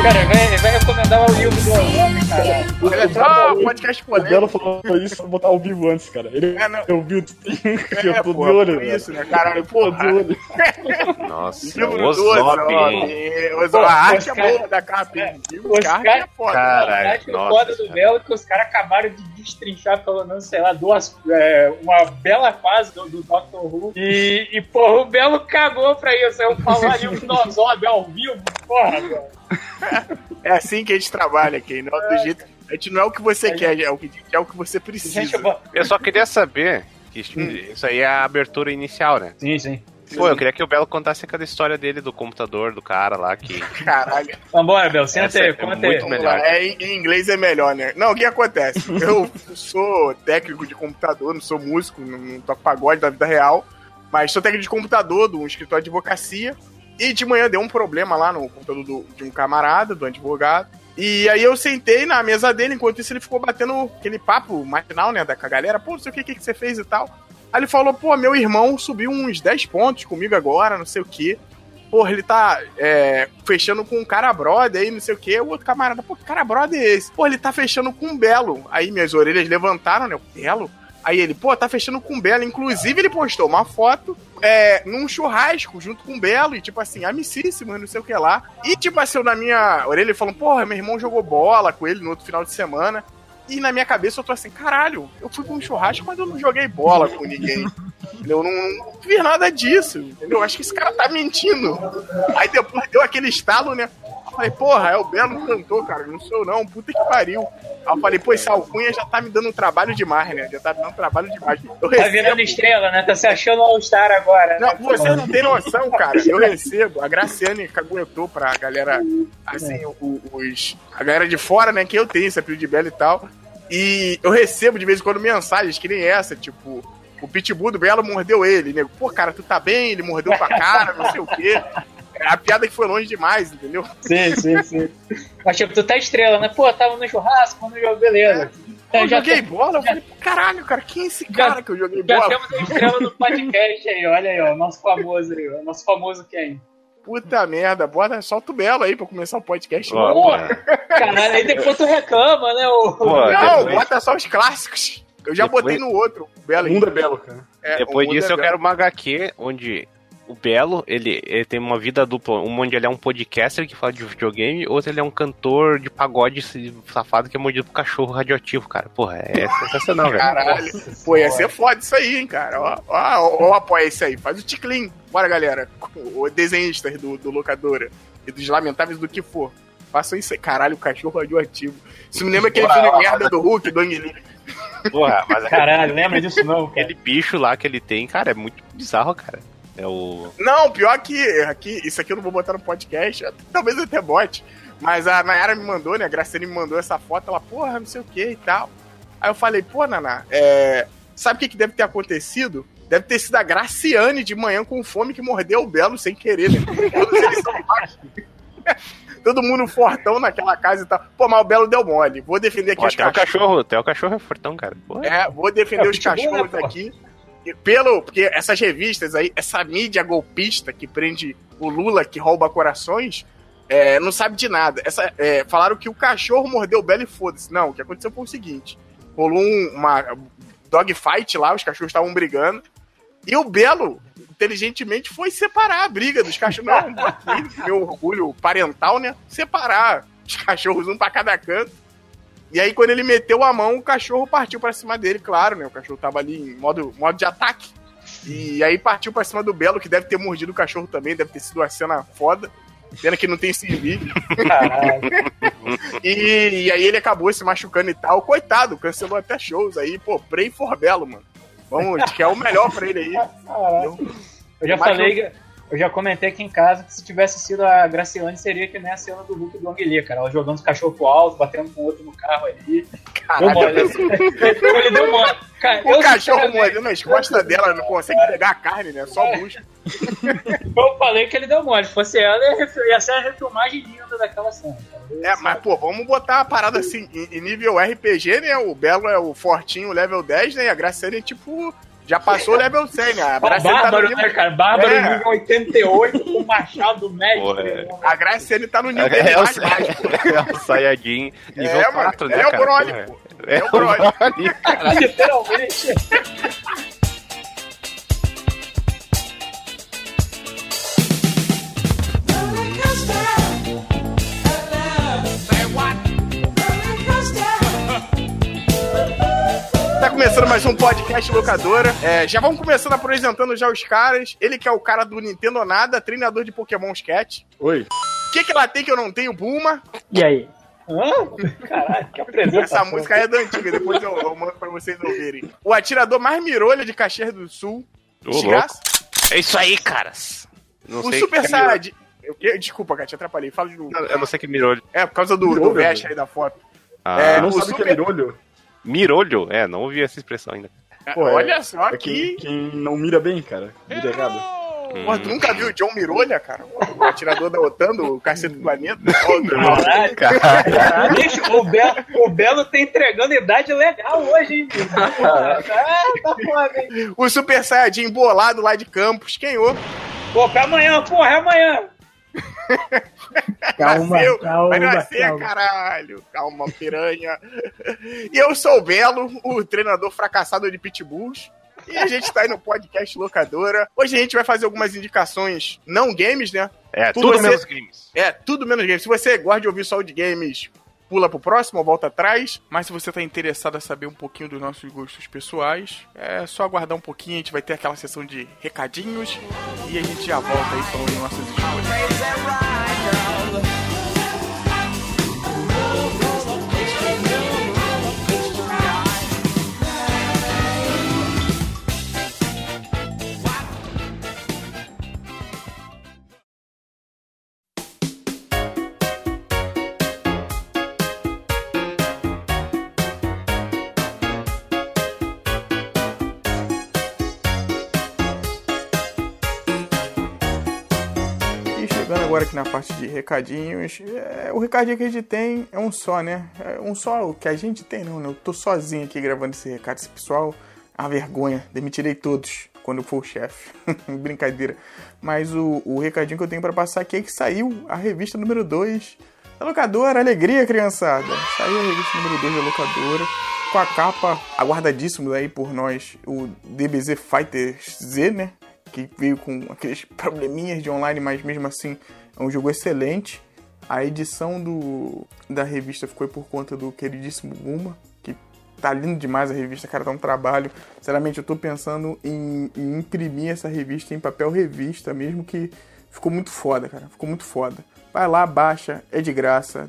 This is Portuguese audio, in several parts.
Cara, vai recomendar o livro do homem, cara. Olha só, podcast O polêmico. Belo falou isso pra botar ao vivo antes, cara. Ele ouviu eu tô de porra, olho, por velho. isso, né, caralho? Tô de Porra. olho. Nossa, Livro o Zop, hein? A arte é cara- boa da capa, hein? Livro Os de arte é caras- foda. Caralho, Acho que o nossa, foda do cara. Belo é que os caras acabaram de destrinchar pelo menos, sei lá, uma bela fase do Doctor Who. E, porra, o Belo cagou pra isso. Eu falo ali o Nozob ao vivo, porra, velho. É assim que a gente trabalha aqui, não do jeito. A gente não é o que você quer, é o que você precisa. Gente, Eu só queria saber que isso aí é a abertura inicial, né? sim. Pô, eu queria que o Belo contasse aquela história dele do computador do cara lá que... Caralho. Vambora, Belo, senta Essa aí, é conta muito aí. melhor. Em inglês é melhor, né? Não, o que acontece? Eu sou técnico de computador, não sou músico, não toco pagode da vida real, mas sou técnico de computador de um escritório de advocacia. E de manhã deu um problema lá no computador de um camarada, do advogado. E aí eu sentei na mesa dele, enquanto isso ele ficou batendo aquele papo matinal, né, com a galera. Pô, não sei o que você fez e tal. Aí ele falou, pô, meu irmão subiu uns 10 pontos comigo agora, não sei o que. Porra, ele tá fechando com um cara brother aí, não sei o que. O outro camarada, pô, que cara brother é esse? Pô, ele tá fechando com um Belo. Aí minhas orelhas levantaram, né, o Belo? Aí ele, pô, tá fechando com o Belo. Inclusive, ele postou uma foto num churrasco junto com o Belo. E, tipo assim, amicíssimo, não sei o que lá. E, tipo assim, na minha orelha, ele falou, porra, meu irmão jogou bola com ele no outro final de semana. E na minha cabeça eu tô assim, caralho, eu fui pra um churrasco, mas eu não joguei bola com ninguém. Eu não vi nada disso, entendeu? Acho que esse cara tá mentindo. Aí depois deu aquele estalo, né? Eu falei, porra, é o Belo cantor, cara, não sou eu não, puta que pariu. Aí eu falei, pô, esse Alcunha já tá me dando trabalho demais, né? Já tá me dando trabalho demais. Eu Tá virando estrela, né? Tá se achando All-Star agora. Não, né? você não tem noção, cara. Eu recebo, a Graciane caguetou pra galera, assim, a galera de fora, né, que eu tenho esse apelido de Belo e tal. E eu recebo de vez em quando mensagens que nem essa, tipo, o pitbull do Belo mordeu ele, nego. Pô, cara, tu tá bem? Ele mordeu tua cara, não sei o quê. A piada que foi longe demais, entendeu? Sim. Mas tipo, tu tá estrela, né? Pô, tava no churrasco, no jogo, beleza. Eu joguei bola, eu falei, caralho, cara, quem é esse cara que eu joguei bola? Já temos a estrela do podcast aí, olha aí, ó, o nosso famoso aí, o nosso famoso quem? Puta merda, solta o Belo aí pra começar o podcast. Ó, Porra, caralho, aí depois tu reclama, né? Não, bota só os clássicos. Eu já botei no outro. O mundo é belo, cara. Depois disso eu quero uma HQ onde o Belo, ele tem uma vida dupla. Um onde ele é um podcaster que fala de videogame, outro ele é um cantor de pagode safado que é mordido por cachorro radioativo, cara. Porra, é sensacional, velho. Caralho. Pô, ia ser foda isso aí, hein, cara. Ó, apoia isso aí. Faz o ticlin. Bora, galera. O desenhista do Locadora. E dos Lamentáveis do que for. Façam isso aí. Caralho, o cachorro radioativo. Isso me lembra aquele filme merda do Hulk, do Ang Lee. Porra, mas Caralho, lembra disso não, cara. aquele bicho lá que ele tem, cara, é muito bizarro, cara. É o... Não, pior que isso aqui eu não vou botar no podcast, talvez eu até bote, mas a Nayara me mandou, né, a Graciane me mandou essa foto, ela, porra, não sei o que e tal. Aí eu falei, pô, Naná, sabe o que deve ter acontecido? Deve ter sido a Graciane de manhã com fome que mordeu o Belo sem querer, né? Todos eles são baixos. Todo mundo fortão naquela casa e tal. Pô, mas o Belo deu mole. Vou defender aqui os cachorros. Até o cachorro é fortão, cara. Porra. Vou defender os pitbull, cachorros né, aqui. Porque essas revistas aí, essa mídia golpista que prende o Lula, que rouba corações, não sabe de nada. Falaram que o cachorro mordeu o Belo e foda-se. Não, o que aconteceu foi o seguinte: rolou uma dogfight lá, os cachorros estavam brigando, e o Belo, inteligentemente, foi separar a briga dos cachorros. Não, meu orgulho parental, né? Separar os cachorros um pra cada canto. E aí, quando ele meteu a mão, o cachorro partiu pra cima dele, claro, né? O cachorro tava ali em modo de ataque. E aí partiu pra cima do Belo, que deve ter mordido o cachorro também, deve ter sido uma cena foda. Pena que não tem esse vídeo. Caralho. E aí ele acabou se machucando e tal. Coitado, cancelou até shows aí. Pô, pray for Belo, mano. Vamos, que é o melhor pra ele aí. Eu já falei, eu já comentei aqui em casa que se tivesse sido a Graciane, seria que nem a cena do Hulk do Ang Lee, cara. Ela jogando os cachorros pro alto, batendo com o outro no carro ali. Caralho, deu mole. Ele deu mole. Cara, o cachorro mordendo nas costas dela, não consegue pegar a carne, né? Só busca. Eu falei que ele deu mole. Se fosse ela, ia ser a refilmagem linda daquela cena. Mas, pô, vamos botar a parada assim, em nível RPG, né? O Belo é o fortinho, level 10, né? E a Graciane é tipo Já passou o level 100, né? A Graciane tá no Bárbaro, nível... né, cara? Bárbaro nível 88 com o machado médico. A Graciane tá no nível dele mais baixo, pô. É o Saiyajin nível 4, né, Ele é o cara? Broly, pô. É o Broly. Literalmente. Tá começando mais um podcast locadora. Já vamos começando apresentando já os caras. Ele que é o cara do Nintendo Nada, treinador de Pokémon Cat. Oi. O que ela tem que eu não tenho, Bulma? E aí? Caralho, que apresentação. Essa música é da antiga, depois eu mando pra vocês ouvirem. O atirador mais mirolha de Caxias do Sul. Desgraça. É isso aí, caras. Não O sei Super que Saiyajin... Desculpa, cara, te atrapalhei. Fala de novo. Eu não sei que mirolho. Por causa do Mirolho, veste aí da foto. Não o sabe o que é mirolho? Mirolho? Não ouvi essa expressão ainda. Pô, olha só é que... quem não mira bem, cara. Mira errado. Pô, tu nunca viu o John Mirolha, cara? O atirador da OTAN, do Cacete do Planeta? Caralho. Bicho, o Belo tá entregando idade legal hoje, hein, bicho? Tá foda, hein? O Super Saiyajin bolado lá de Campos, quem ô? Pô, pra amanhã, porra, é amanhã. Calma, vai nascer, caralho. Calma, piranha. E eu sou o Belo, o treinador fracassado de Pitbulls. E a gente tá aí no podcast Locadora. Hoje a gente vai fazer algumas indicações não games, né? Tudo menos games. Tudo menos games. Se você gosta de ouvir só o de games, pula pro próximo ou volta atrás. Mas se você tá interessado a saber um pouquinho dos nossos gostos pessoais, é só aguardar um pouquinho. A gente vai ter aquela sessão de recadinhos e a gente já volta aí falando de nossas escolhas. Chegando agora aqui na parte de recadinhos, o recadinho que a gente tem é um só, né? É um só que a gente tem, não, né? Eu tô sozinho aqui gravando esse recado, esse pessoal, é uma vergonha, demitirei todos quando eu for o chefe, brincadeira. Mas o recadinho que eu tenho pra passar aqui é que saiu a revista número 2 da Locadora, alegria, criançada! Saiu a revista número 2 da Locadora, com a capa aguardadíssimo aí por nós, o DBZ Fighters Z, né? Que veio com aqueles probleminhas de online, mas mesmo assim é um jogo excelente. A edição da revista ficou por conta do queridíssimo Guma, que tá lindo demais a revista, cara, tá um trabalho. Sinceramente, eu tô pensando em imprimir essa revista em papel revista mesmo, que ficou muito foda, cara, ficou muito foda. Vai lá, baixa, é de graça,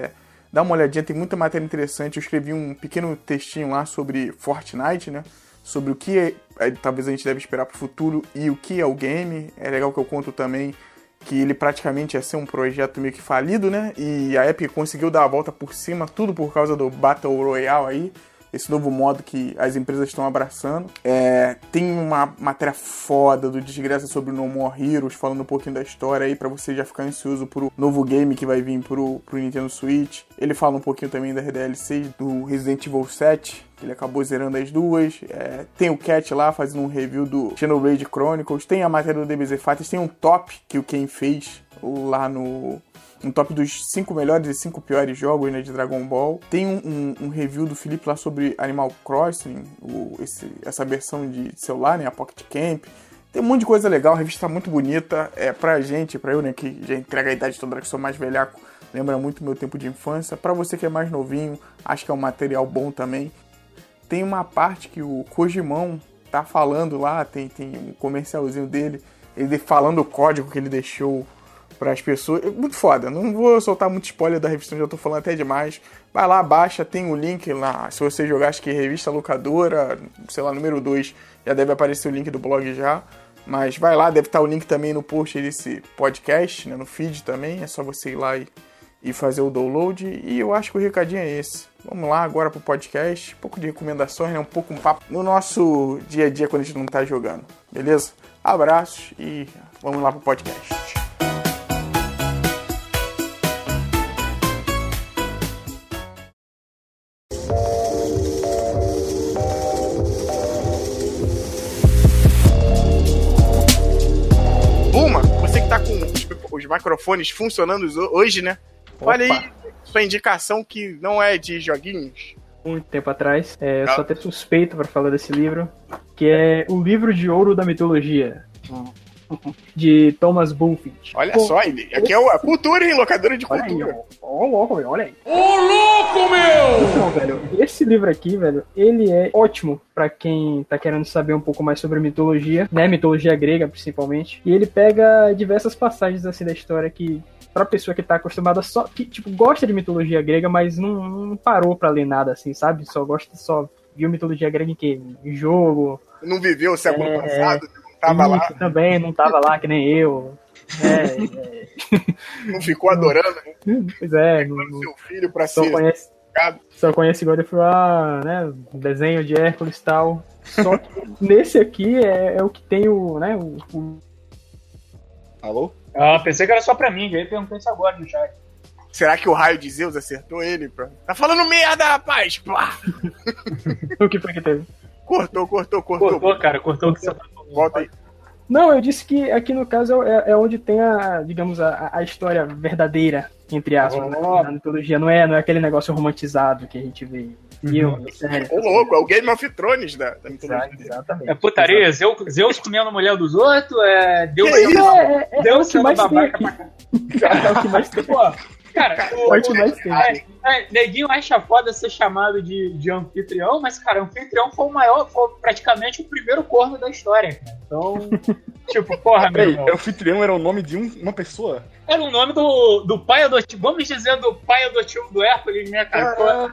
dá uma olhadinha, tem muita matéria interessante. Eu escrevi um pequeno textinho lá sobre Fortnite, né? Sobre o que talvez a gente deve esperar pro futuro e o que é o game. É legal que eu conto também que ele praticamente ia ser um projeto meio que falido, né? E a Epic conseguiu dar a volta por cima, tudo por causa do Battle Royale aí, esse novo modo que as empresas estão abraçando. Tem uma matéria foda do Desgraça sobre o No More Heroes, falando um pouquinho da história aí, pra você já ficar ansioso pro novo game que vai vir pro Nintendo Switch. Ele fala um pouquinho também da DLC do Resident Evil 7, que ele acabou zerando as duas. Tem o Cat lá fazendo um review do Xenoblade Chronicles. Tem a matéria do DBZ Fighters. Tem um top que o Ken fez lá um top dos 5 melhores e 5 piores jogos, né, de Dragon Ball. Tem um review do Felipe lá sobre Animal Crossing, essa versão de celular, né, a Pocket Camp. Tem um monte de coisa legal, a revista tá muito bonita. Pra eu, né, que já entrega a idade toda, que sou mais velhaco, lembra muito meu tempo de infância. Pra você que é mais novinho, acho que é um material bom também. Tem uma parte que o Kojimão tá falando lá, tem um comercialzinho dele, ele falando o código que ele deixou para as pessoas. Muito foda, não vou soltar muito spoiler da revista, já tô falando até demais. Vai lá, baixa, tem o link lá, se você jogar, acho que revista Locadora, sei lá, número 2, já deve aparecer o link do blog já. Mas vai lá, deve estar o link também no post desse podcast, né, no feed também, é só você ir lá e fazer o download. E eu acho que o recadinho é esse. Vamos lá agora pro podcast, um pouco de recomendações, né, um pouco um papo no nosso dia a dia quando a gente não tá jogando, beleza? Abraços e vamos lá pro podcast. os microfones funcionando hoje, né? Olha aí, sua indicação que não é de joguinhos. Muito tempo atrás, eu sou até suspeito para falar desse livro, que é o livro de ouro da mitologia, de Thomas Bulfinch. Olha só, aqui é a cultura, hein? Locadora de cultura. Olha aí. Ô, louco, meu! Então, velho, esse livro aqui, velho, ele é ótimo pra quem tá querendo saber um pouco mais sobre mitologia, né? Mitologia grega, principalmente. E ele pega diversas passagens, assim, da história que... Pra pessoa que tá acostumada só... Que, tipo, gosta de mitologia grega, mas não parou pra ler nada, assim, sabe? Só viu mitologia grega em jogo. Não viveu o século passado, não tava lá. Também, não tava lá, que nem eu. Não ficou adorando, né? Pois é. Seu filho pra ser... Só conhece God of War, né? Desenho de Hércules e tal. Só que nesse aqui é o que tem o... né? Alô? Pensei que era só pra mim, aí perguntei isso agora no chat. Será que o raio de Zeus acertou ele? Tá falando merda, rapaz! O que foi que teve? Cortou, cara, cortou o que você tá falando. Volta aí. Não, eu disse que aqui no caso é onde tem a história verdadeira, entre aspas, na mitologia. Não é aquele negócio romantizado que a gente vê. Ô louco, é o Game of Thrones da mitologia. Exatamente. É putaria, Zeus comendo a mulher dos outros, Deus sendo babaca pra cá. É o que mais tem. Cara, neguinho acha foda ser chamado de anfitrião, mas, cara, anfitrião foi praticamente o primeiro corno da história, cara. Então, tipo, porra, meu irmão. Anfitrião era o nome de uma pessoa? Era o nome do pai adotivo, vamos dizer, do pai adotivo do Hércules, né, cara?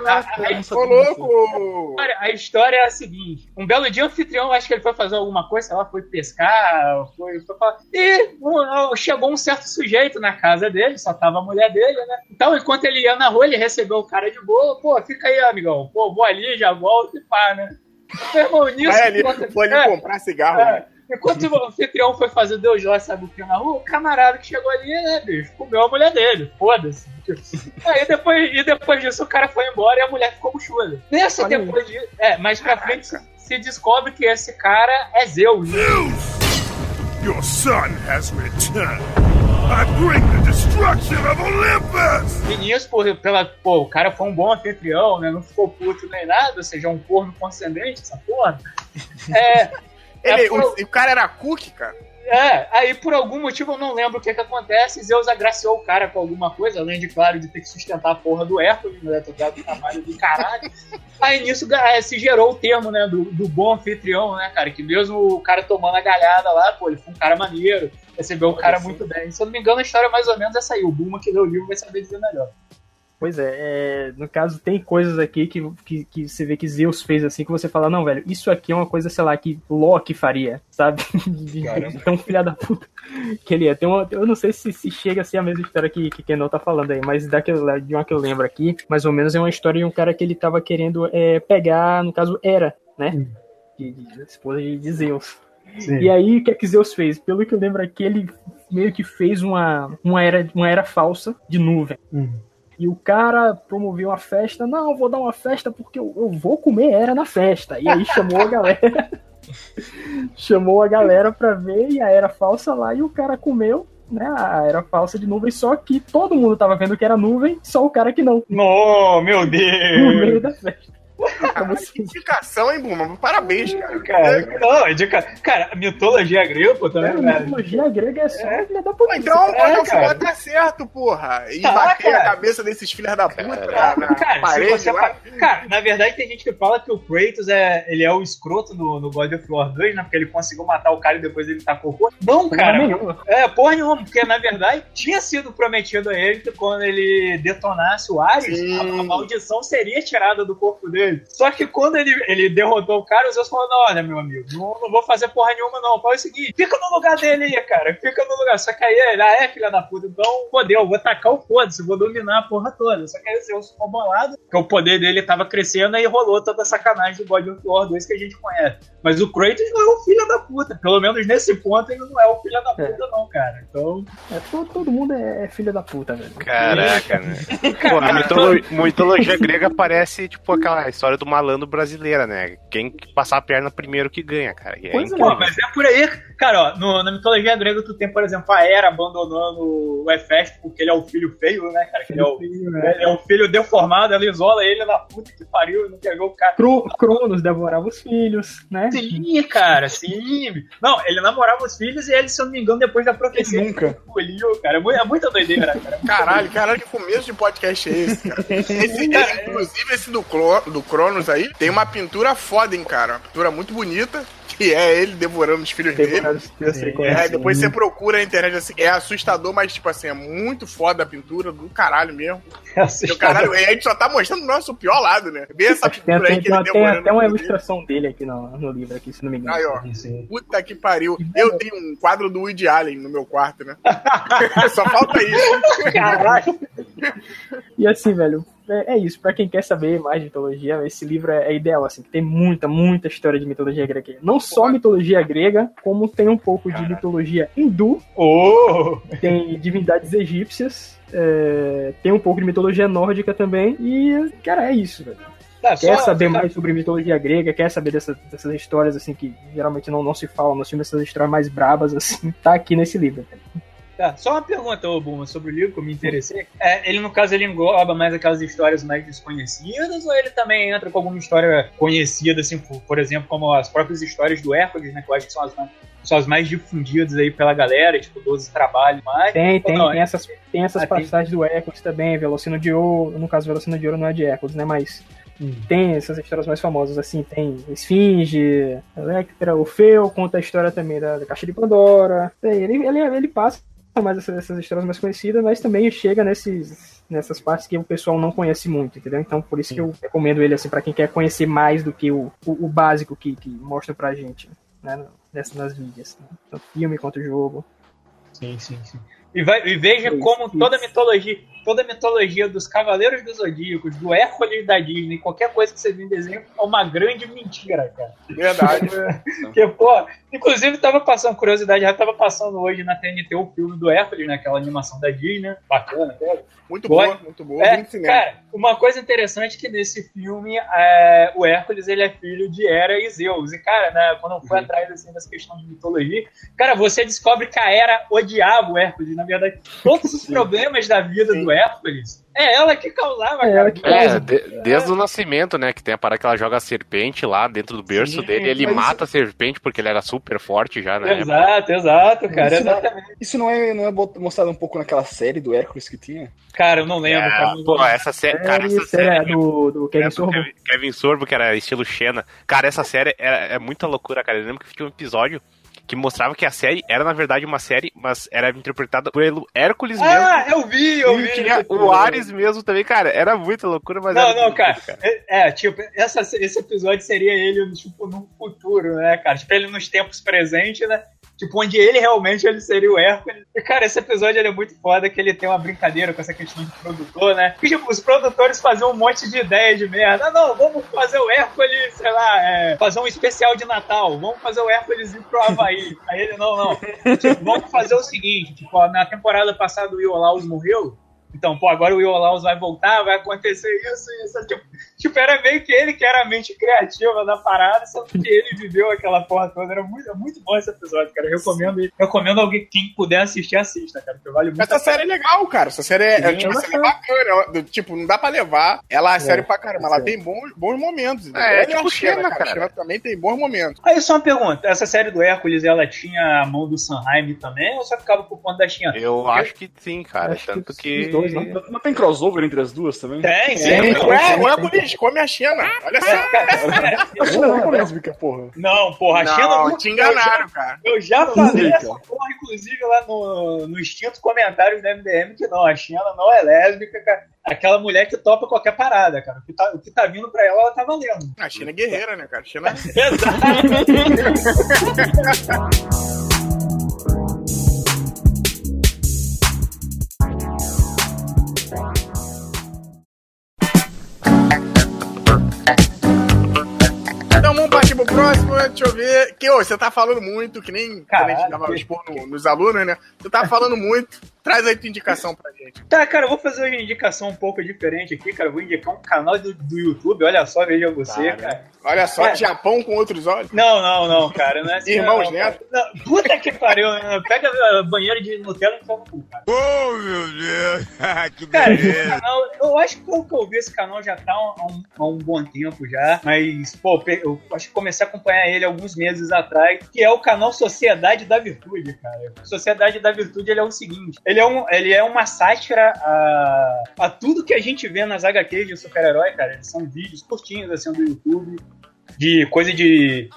Cara, a história é a seguinte: um belo dia o anfitrião, acho que ele foi fazer alguma coisa, sei lá, foi pescar, foi falar, e chegou um certo sujeito na casa dele, só tava a mulher dele, né? Então, enquanto ele ia na rua, ele recebeu o cara de boa, pô, fica aí, amigão, pô, vou ali, já volto e pá, né? Meu irmão, nisso... Foi ali comprar cigarro, né? Enquanto o anfitrião foi fazer Deus lá, sabe o que na rua, o camarada que chegou ali, né, bicho, comeu a mulher dele, foda-se. Aí depois disso o cara foi embora e a mulher ficou buchuda. Mais pra frente se descobre que esse cara é Zeus. Your son has returned. I bring the destruction of Olympus! E nisso, o cara foi um bom anfitrião, né? Não ficou puto nem nada, ou seja, um corno condescendente, essa porra. O cara era cookie, cara? Aí por algum motivo eu não lembro o que acontece, Zeus agraciou o cara com alguma coisa, além de, claro, de ter que sustentar a porra do Hércules, né, do trabalho do caralho. Aí nisso se gerou o termo, né, do bom anfitrião, né, cara, que mesmo o cara tomando a galhada lá, pô, ele foi um cara maneiro, recebeu o cara muito bem. Se eu não me engano, a história mais ou menos é essa aí, o Buma que leu o livro vai saber dizer melhor. Pois no caso tem coisas aqui que você vê que Zeus fez assim, que você fala, não, velho, isso aqui é uma coisa, sei lá, que Loki faria, sabe? Então, filha da puta que ele é. Eu não sei se chega a ser a mesma história que Kendall tá falando aí, mas de uma que eu lembro aqui, mais ou menos é uma história de um cara que ele tava querendo pegar, no caso, Hera, né? De esposa de Zeus. Sim. E aí, o que é que Zeus fez? Pelo que eu lembro aqui, ele meio que fez uma era falsa de nuvem. E o cara promoveu uma festa. Não, eu vou dar uma festa porque eu vou comer Hera na festa. E aí chamou a galera. Chamou a galera pra ver e a era falsa lá. E o cara comeu, né, a era falsa de nuvem. Só que todo mundo tava vendo que era nuvem, só o cara que não. Oh, meu Deus! No meio da festa. Que indicação, hein, Buma? Parabéns, cara. A mitologia grega, pô, também, velho. A mitologia grega é só filha da puta. Então o God of War tá certo, porra. E bater a cabeça desses filhos da puta na parede lá. Cara, na verdade tem gente que fala que o Kratos ele é o escroto no God of War 2, né? Porque ele conseguiu matar o cara e depois ele tacou o corpo. Não, cara. Porra nenhuma. Porque, na verdade, tinha sido prometido a ele que quando ele detonasse o Ares, a maldição seria tirada do corpo dele. Só que quando ele derrotou o cara, os Zeus falaram, olha, meu amigo, não vou fazer porra nenhuma não, faz o seguinte, fica no lugar dele aí, cara, fica no lugar, só que aí ele, filha da puta, então, fodeu, eu vou tacar o foda-se, vou dominar a porra toda, só que aí o Zeus ficou bolado, porque o poder dele tava crescendo e rolou toda a sacanagem do God of War 2 que a gente conhece, mas o Kratos não é o filho da puta, pelo menos nesse ponto ele não é o filho da puta não, cara, então... todo mundo é filho da puta, velho. Caraca, né? Pô, a mitologia grega parece, tipo, aquela história do malandro brasileira, né? Quem passar a perna primeiro que ganha, cara. E Pô, mas é por aí, cara, ó, na mitologia grega tu tem, por exemplo, a Hera abandonando o Hefesto porque ele é o filho feio, né, cara? Que ele é o filho deformado, ela isola ele na puta que pariu, não quer ver o cara. Cronos devorava os filhos, né? Sim, cara, sim. Não, ele namorava os filhos e ele, se eu não me engano, depois da profecia, nunca engoliu, cara. É muita doideira, cara. Caralho, que começo de podcast é esse, cara? Inclusive, esse do Cronos aí, tem uma pintura foda, hein, cara? Uma pintura muito bonita, que é ele devorando os filhos dele. Depois você procura na internet, assim, é assustador, mas, tipo assim, é muito foda a pintura, do caralho mesmo. O caralho, a gente só tá mostrando o nosso pior lado, né? Bem essa pintura aí que ele tem até uma ilustração dele aqui no livro, aqui, se não me engano. Aí, ó. Puta que pariu. Eu tenho um quadro do Woody Allen no meu quarto, né? Só falta isso. Caralho. E assim, velho, é isso. Pra quem quer saber mais de mitologia, esse livro é ideal, assim. Tem muita história de mitologia grega aqui. Não só mitologia grega, como tem um pouco de mitologia hindu. Tem divindades egípcias. Tem um pouco de mitologia nórdica também. E, cara, é isso, velho. Quer saber mais sobre mitologia grega, quer saber dessas histórias, assim, que geralmente não se falam nos filmes, essas histórias mais brabas, assim, tá aqui nesse livro. Tá, só uma pergunta, Buma, sobre o livro que eu me interessei. Ele, no caso, ele engloba mais aquelas histórias mais desconhecidas, ou ele também entra com alguma história conhecida, assim, por exemplo, como as próprias histórias do Hércules, né, que eu acho que são as mais difundidas aí pela galera, tipo, 12 trabalhos mais. Tem essas passagens do Hércules também, Velocino de Ouro, no caso, Velocino de Ouro não é de Hércules, né, mas... Tem essas histórias mais famosas, assim, tem Esfinge, Electra, Orfeu, conta a história também da Caixa de Pandora. Ele passa mais essas histórias mais conhecidas, mas também chega nessas partes que o pessoal não conhece muito, entendeu? Então, por isso que eu recomendo ele, assim, pra quem quer conhecer mais do que o básico que mostra pra gente, né, nas mídias, né? Tanto filme quanto jogo. Sim. E veja como toda a mitologia dos Cavaleiros dos Zodíacos, do Hércules da Disney, qualquer coisa que você vê em desenho, é uma grande mentira, cara. Verdade. Porque, pô, inclusive tava passando, curiosidade, já tava passando hoje na TNT o filme do Hércules, né? Aquela animação da Disney, bacana, cara. Muito boa. Cara, uma coisa interessante é que nesse filme o Hércules, ele é filho de Hera e Zeus. E, cara, né, quando eu fui atrás assim, dessa questão de mitologia, cara, você descobre que a Hera odiava o Hércules. Na verdade, todos os problemas da vida do Hércules, é ela que causava, cara. Desde o nascimento, né? Que tem a parada que ela joga a serpente lá dentro do berço dele, ele mata a serpente porque ele era super forte já, né? Exato, cara, exatamente. Isso não é mostrado um pouco naquela série do Hércules que tinha? Cara, eu não lembro. Essa série é do Kevin Sorbo. Kevin Sorbo, que era estilo Xena. Cara, essa série é muita loucura, cara. Eu lembro que tinha um episódio que mostrava que a série era, na verdade, uma série, mas era interpretada pelo Hércules mesmo. Eu vi. Tinha o Ares mesmo também, cara. Era muita loucura, mas cara. Tipo, esse episódio seria ele, tipo, no futuro, né, cara? Tipo, ele nos tempos presentes, né? Tipo, onde ele seria o Hércules. E, cara, esse episódio ele é muito foda, que ele tem uma brincadeira com essa questão de produtor, né? Porque, tipo, os produtores faziam um monte de ideia de merda. Não, vamos fazer o Hércules, sei lá, fazer um especial de Natal. Vamos fazer o Hércules ir pro Havaí. Aí ele, não. Tipo, vamos fazer o seguinte, tipo, na temporada passada o Iolaus morreu. Então, agora o Iolaus vai voltar, vai acontecer isso. Tipo, era meio que ele que era a mente criativa da parada, só que ele viveu aquela porra toda. Era muito bom esse episódio, cara. Eu recomendo alguém, quem puder assistir, assista, cara, porque vale muito. Essa série é legal, cara. Essa série é bacana. Tipo, não dá pra levar. Ela é série pra caramba. Ela tem bons momentos. Tipo Xena, cara. Xena também tem bons momentos. Aí, só uma pergunta. Essa série do Hércules, ela tinha a mão do Sanheim também, ou só ficava por conta da Xena? Eu acho que sim, cara. Tanto que... Não tem crossover entre as duas também? Tem. O Hércules come a Xena. Olha só. A Xena não é lésbica, porra. Não, porra, a Xena... Não, te enganaram, cara. Eu já falei essa porra, inclusive, lá no extinto comentários do MDM, que não, a Xena não é lésbica, cara. Aquela mulher que topa qualquer parada, cara. O que tá vindo pra ela tá valendo. A Xena é guerreira, né, cara? A Xena... Exato. Então vamos partir pro próxima, deixa eu ver. Que, você tá falando muito, que nem quando a gente tava expondo nos alunos, né? Você tá falando muito. Traz aí tua indicação pra gente. Tá, cara, eu vou fazer uma indicação um pouco diferente aqui, cara. Eu vou indicar um canal do YouTube. Olha só, veja você, cara. Olha só, Japão com outros olhos. Não, cara. Não é assim, Irmãos Neto. Puta que pariu. Pega a banheira de Nutella e toma no cu, cara. Oh, meu Deus. Que Cara, beleza. eu acho que eu vi esse canal já tá há um bom tempo já, mas, pô, eu acho que comecei a acompanhar ele alguns meses atrás, que é o canal Sociedade da Virtude, cara. Sociedade da Virtude, ele é o seguinte, ele é uma sátira a tudo que a gente vê nas HQs de super-herói, cara. Eles são vídeos curtinhos, assim, do YouTube, de coisa de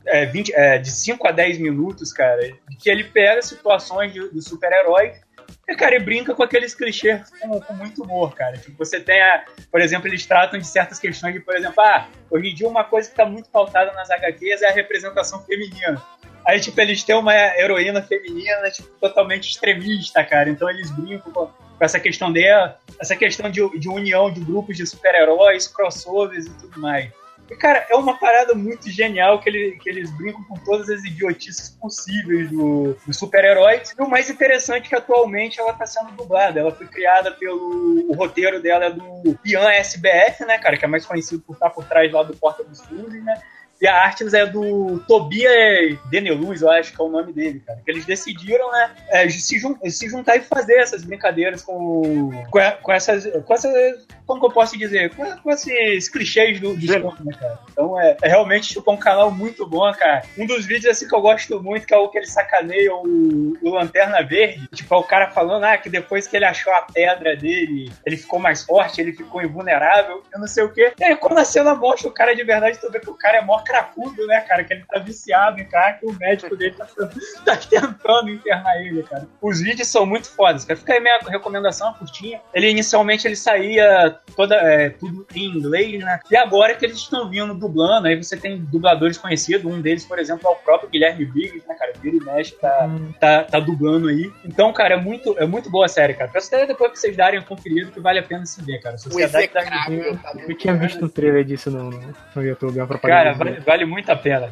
5 a 10 minutos, cara, que ele pega situações de super-herói e, cara, ele brinca com aqueles clichês com muito humor, cara. Tipo, você tem, por exemplo, eles tratam de certas questões de, por exemplo, hoje em dia uma coisa que tá muito pautada nas HQs é a representação feminina. Aí, tipo, eles têm uma heroína feminina, tipo, totalmente extremista, cara. Então eles brincam com essa questão essa questão de união de grupos de super-heróis, crossovers e tudo mais. E, cara, é uma parada muito genial que eles brincam com todas as idiotices possíveis dos super-heróis. E o mais interessante é que atualmente ela tá sendo dublada. Ela foi criada o roteiro dela é do Ian SBF, né, cara, que é mais conhecido por estar por trás lá do Porta dos Fundos, né? E a arte é do Tobias Deneluz, eu acho que é o nome dele, cara. Que eles decidiram, né, se juntar e fazer essas brincadeiras com essas, como que eu posso dizer? Com esses clichês do contos, né, cara? Então é realmente tipo, um canal muito bom, cara. Um dos vídeos assim que eu gosto muito, que é o que eles sacaneiam o Lanterna Verde. Tipo, é o cara falando que depois que ele achou a pedra dele, ele ficou mais forte, ele ficou invulnerável, eu não sei o quê. E aí, quando a cena mostra o cara de verdade, tu vê que o cara é mó cracudo, né, cara? Que ele tá viciado em crack e o médico dele tá tentando internar ele, cara. Os vídeos são muito fodas, cara. Fica aí minha recomendação, curtinha. Inicialmente ele saía tudo em inglês, né? E agora que eles estão vindo dublando, aí você tem dubladores conhecidos, um deles, por exemplo, é o próprio Guilherme Briggs, né, cara? Vira e mexe, tá dublando aí. Então, cara, é muito boa a série, cara. Peço até depois que vocês darem um conferido que vale a pena se ver, cara. Sociedade eu tinha visto um trailer disso no YouTube, uma propaganda. Cara, vale muito a pena.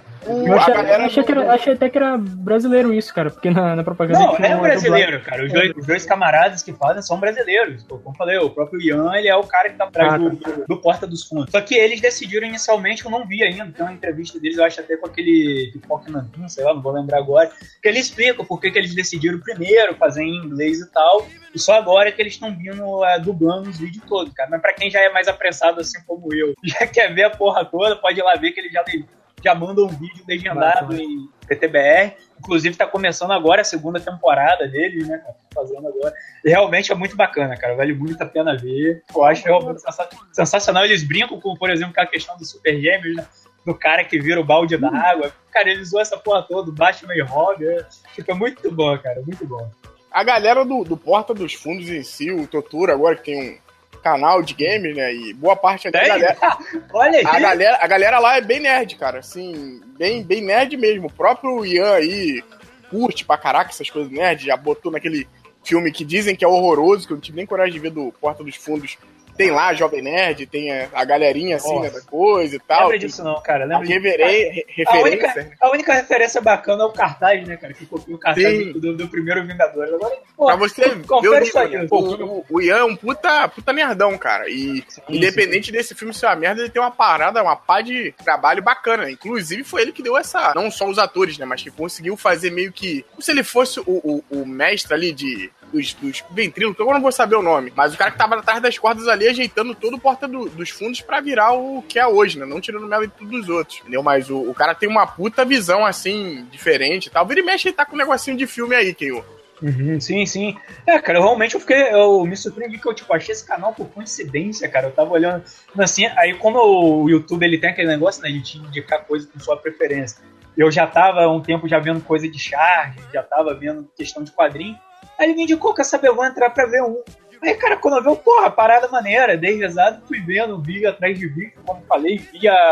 Achei até que era brasileiro isso, cara, porque na propaganda... Não, é brasileiro, cara. Os dois camaradas que fazem são brasileiros. Como eu falei, o próprio Ian, ele é o cara que tá atrás do Porta dos Fundos. Só que eles decidiram inicialmente, eu não vi ainda, tem uma entrevista deles, eu acho até com aquele Pipoca Nanquim, sei lá, não vou lembrar agora, que eles explicam por que eles decidiram primeiro fazer em inglês e tal, e só agora que eles estão vindo dublando os vídeos todos, cara. Mas pra quem já é mais apressado, assim como eu, já quer ver a porra toda, pode ir lá ver que eles já mandam um vídeo legendado em PTBR. Inclusive tá começando agora a segunda temporada dele, né, cara? Fazendo agora. E realmente é muito bacana, cara. Vale muito a pena ver. Eu acho realmente sensacional. Eles brincam com, por exemplo, com a questão dos Super Gêmeos, né? Do cara que vira o balde da água. Cara, eles usam essa porra toda, Batman e Robin. Tipo, é muito bom, cara. Muito bom. A galera do Porta dos Fundos em si, o Totoro agora que tem um canal de games, né? E boa parte da galera. Olha aí. A galera lá é bem nerd, cara. Assim, bem nerd mesmo. O próprio Ian aí curte pra caraca essas coisas nerd. Já botou naquele filme que dizem que é horroroso, que eu não tive nem coragem de ver, do Porta dos Fundos. Tem lá a Jovem Nerd, tem a galerinha assim, né, da coisa e tal. Lembra disso não, cara. Lembra referência. A única referência bacana é o cartaz, né, cara? Que copia o cartaz do primeiro Vingadores. Agora, pô, pra você ver o Ian é um puta nerdão, cara. E sim, independente desse filme ser uma merda, ele tem uma pá de trabalho bacana. Inclusive foi ele que deu essa... Não só os atores, né, mas que conseguiu fazer meio que... Como se ele fosse o mestre ali dos ventrílocos, eu não vou saber o nome, mas o cara que tava atrás das cordas ali, ajeitando todo o Porta dos Fundos pra virar o que é hoje, né? Não tirando mel de tudo dos outros, entendeu? Mas o cara tem uma puta visão, assim, diferente e tal. Vira e mexe, ele tá com um negocinho de filme aí, Keio. Sim. Cara, realmente eu me surpreendi que eu, achei esse canal por coincidência, cara. Eu tava olhando, assim, aí como o YouTube, ele tem aquele negócio, né, de te indicar coisa com sua preferência. Eu já tava há um tempo já vendo coisa de charge, já tava vendo questão de quadrinho. Aí ele me indicou, quer saber, eu vou entrar pra ver um. Aí, cara, quando eu vi, parada maneira, dei risada, fui vendo, vi atrás de vídeo, como falei, vi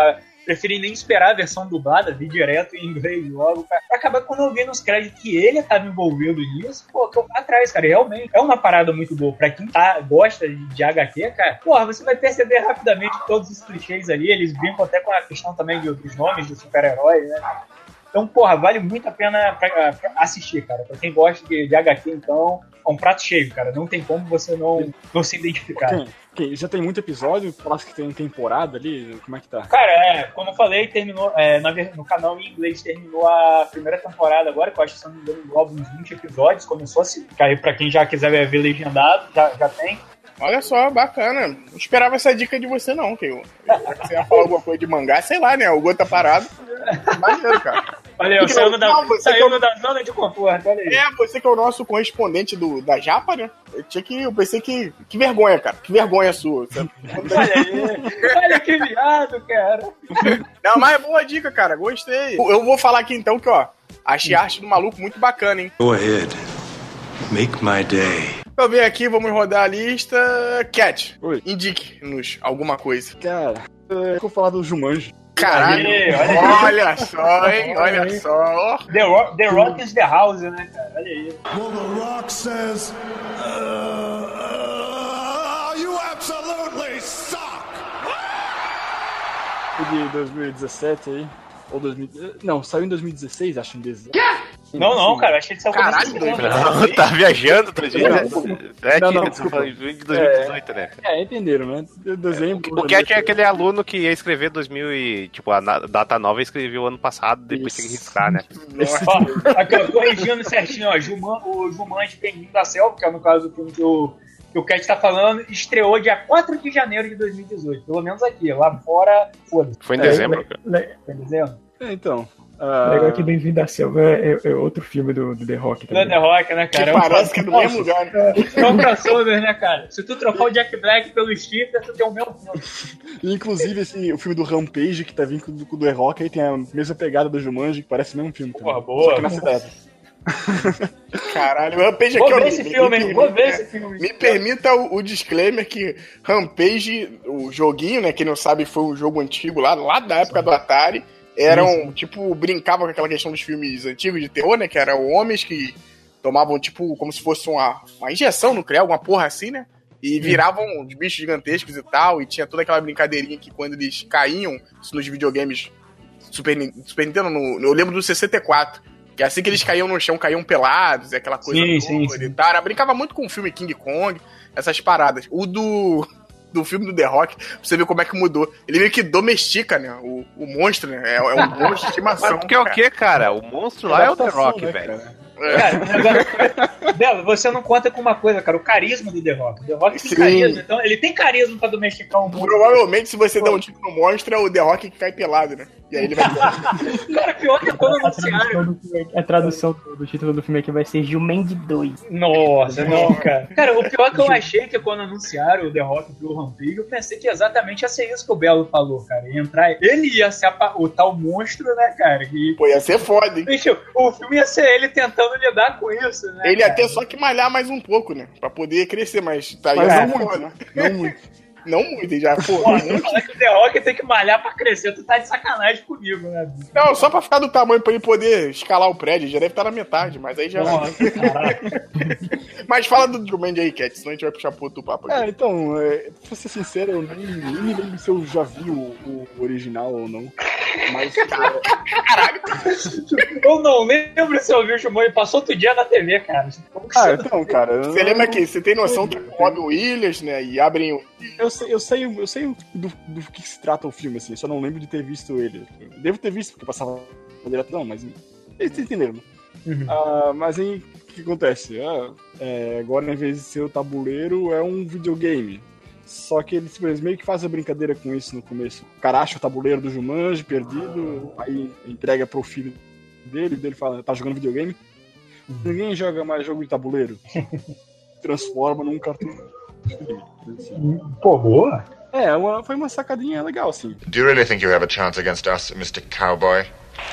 preferi nem esperar a versão dublada, vi direto em inglês logo, pra acabar quando eu vi nos créditos que ele tava envolvido nisso, pô, que eu fui atrás, cara, realmente é uma parada muito boa. Pra quem gosta de HQ, cara, porra, você vai perceber rapidamente todos os clichês ali, eles brincam até com a questão também dos nomes dos super-heróis, né? Então, porra, vale muito a pena pra assistir, cara. Pra quem gosta de HQ, então, é um prato cheio, cara. Não tem como você não se identificar. Okay. Já tem muito episódio? Parece que tem temporada ali? Como é que tá? Cara, como eu falei, terminou no canal em inglês, terminou a primeira temporada agora, que eu acho que, se não me engano, engloba uns 20 episódios. Começou a se cair pra quem já quiser ver legendado, já tem. Olha só, bacana. Não esperava essa dica de você, não. Que você ia falar alguma coisa de mangá, sei lá, né? O Gota tá parado. Maneiro, cara. Olha, eu saindo da zona de conforto, olha aí. Você que é o nosso correspondente da Japa, né? Eu pensei que vergonha, cara. Que vergonha sua. Olha aí. Olha que viado, cara. Não, mas é boa dica, cara. Gostei. Eu vou falar aqui então que, ó, achei a arte do maluco muito bacana, hein? Go ahead. Make my day. Eu venho aqui, vamos rodar a lista. Cat, Oi. indique-nos alguma coisa. Cara, eu vou falar do Jumanji. Caralho, olha só, hein? Olha só. The Rock is the house, né, cara? Olha aí. Well, The Rock says, you absolutely suck! De 2017 aí. Ou 2000. Não, saiu em 2016, acho, em dezembro. Não, cara, achei que saiu Caralho, Não, tá viajando, tá Não, desculpa. De 2018, né? Entenderam, né? Dezembro. O Cat é aquele aluno que ia escrever 2000 e, tipo, a data nova escreveu ano passado, depois tem que riscar, né? Ó, aqui, corrigindo certinho, ó, o Jumanji Bem-vindo da Selva, que é no caso o filme que o Cat tá falando, estreou dia 4 de janeiro de 2018. Pelo menos aqui, lá fora, foda-se. Foi em dezembro, cara. Foi em dezembro? Então. Legal que Bem-vindo à Selva é outro filme do The Rock também. Do The Rock, né, cara? Que parece que é do mesmo lugar, né? É um crossover, né, cara? Se tu trocar o Jack Black pelo Steve, tu tem o mesmo filme. Inclusive, o filme do Rampage, que tá vindo com o The Rock, aí tem a mesma pegada do Jumanji, que parece o mesmo filme. Porra, também. boa. Só que na cidade. Caralho, o Rampage Vou aqui, ver esse filme, hein? Vou ver esse filme. Me permita o disclaimer que Rampage, o joguinho, né? Quem não sabe, foi um jogo antigo lá da época do Atari. Eram, tipo, brincavam com aquela questão dos filmes antigos de terror, né? Que eram homens que tomavam, tipo, como se fosse uma injeção nuclear, alguma porra assim, né? E viravam os bichos gigantescos e tal. E tinha toda aquela brincadeirinha que quando eles caíam, isso nos videogames Super Nintendo, eu lembro do 64. Que assim que eles caíam no chão, caíam pelados, e aquela coisa toda e tal. Ela brincava muito com o filme King Kong, essas paradas. O do filme do The Rock, pra você ver como é que mudou. Ele meio que domestica, né? O monstro, né? É um monstro de estimação. Porque é o que, cara? O monstro lá é o The Rock, velho. Cara, Belo, você não conta com uma coisa, cara, o carisma do The Rock. O The Rock tem carisma, então ele tem carisma pra domesticar um monstro. Provavelmente, se você der um tiro no monstro, é o The Rock que cai pelado, né? E aí ele vai... Cara, pior que quando anunciaram... A tradução do título do filme aqui vai ser Jumanji 2. Nossa, não, cara. Cara, o pior que eu achei que quando anunciaram o The Rock pro Rampage, eu pensei que exatamente ia ser isso que o Belo falou, cara. Ia entrar, ele ia ser o tal monstro, né, cara? Pô, ia ser foda, hein? Bicho, o filme ia ser ele tentando lidar com isso, né? Ele ia ter só que malhar mais um pouco, né? Pra poder crescer, mas tá Mas aí. não muito, né? Não muito. Não muito, já, pô. Pô, você falar que o The Rock tem que malhar pra crescer, tu tá de sacanagem comigo, né? Não, só pra ficar do tamanho pra ele poder escalar o prédio, já deve estar na metade, mas aí já... Nossa, caraca. Mas fala do Jumanji aí, Cat, senão a gente vai puxar pro outro papo aqui. Então, pra ser sincero, eu nem me lembro se eu já vi o original ou não. Mas, Caralho! Eu não lembro se eu vi o Jumanji, passou outro dia na TV, cara. então, cara... Você lembra que você tem noção que o Robin Williams, né, e abrem o... Eu sei do que se trata o filme, assim, só não lembro de ter visto ele. Devo ter visto, porque passava direto, não, mas... Eles entenderam, né? Uhum. Mas aí, o que acontece? Agora, em vez de ser o tabuleiro, é um videogame. Só que eles meio que fazem a brincadeira com isso no começo. O cara acha o tabuleiro do Jumanji perdido, aí entrega pro filho dele, ele fala, tá jogando videogame? Ninguém joga mais jogo de tabuleiro. Transforma num cartão. Pô, boa. Foi uma sacadinha legal, assim. Do you really think you have a chance against us, Mr. Cowboy?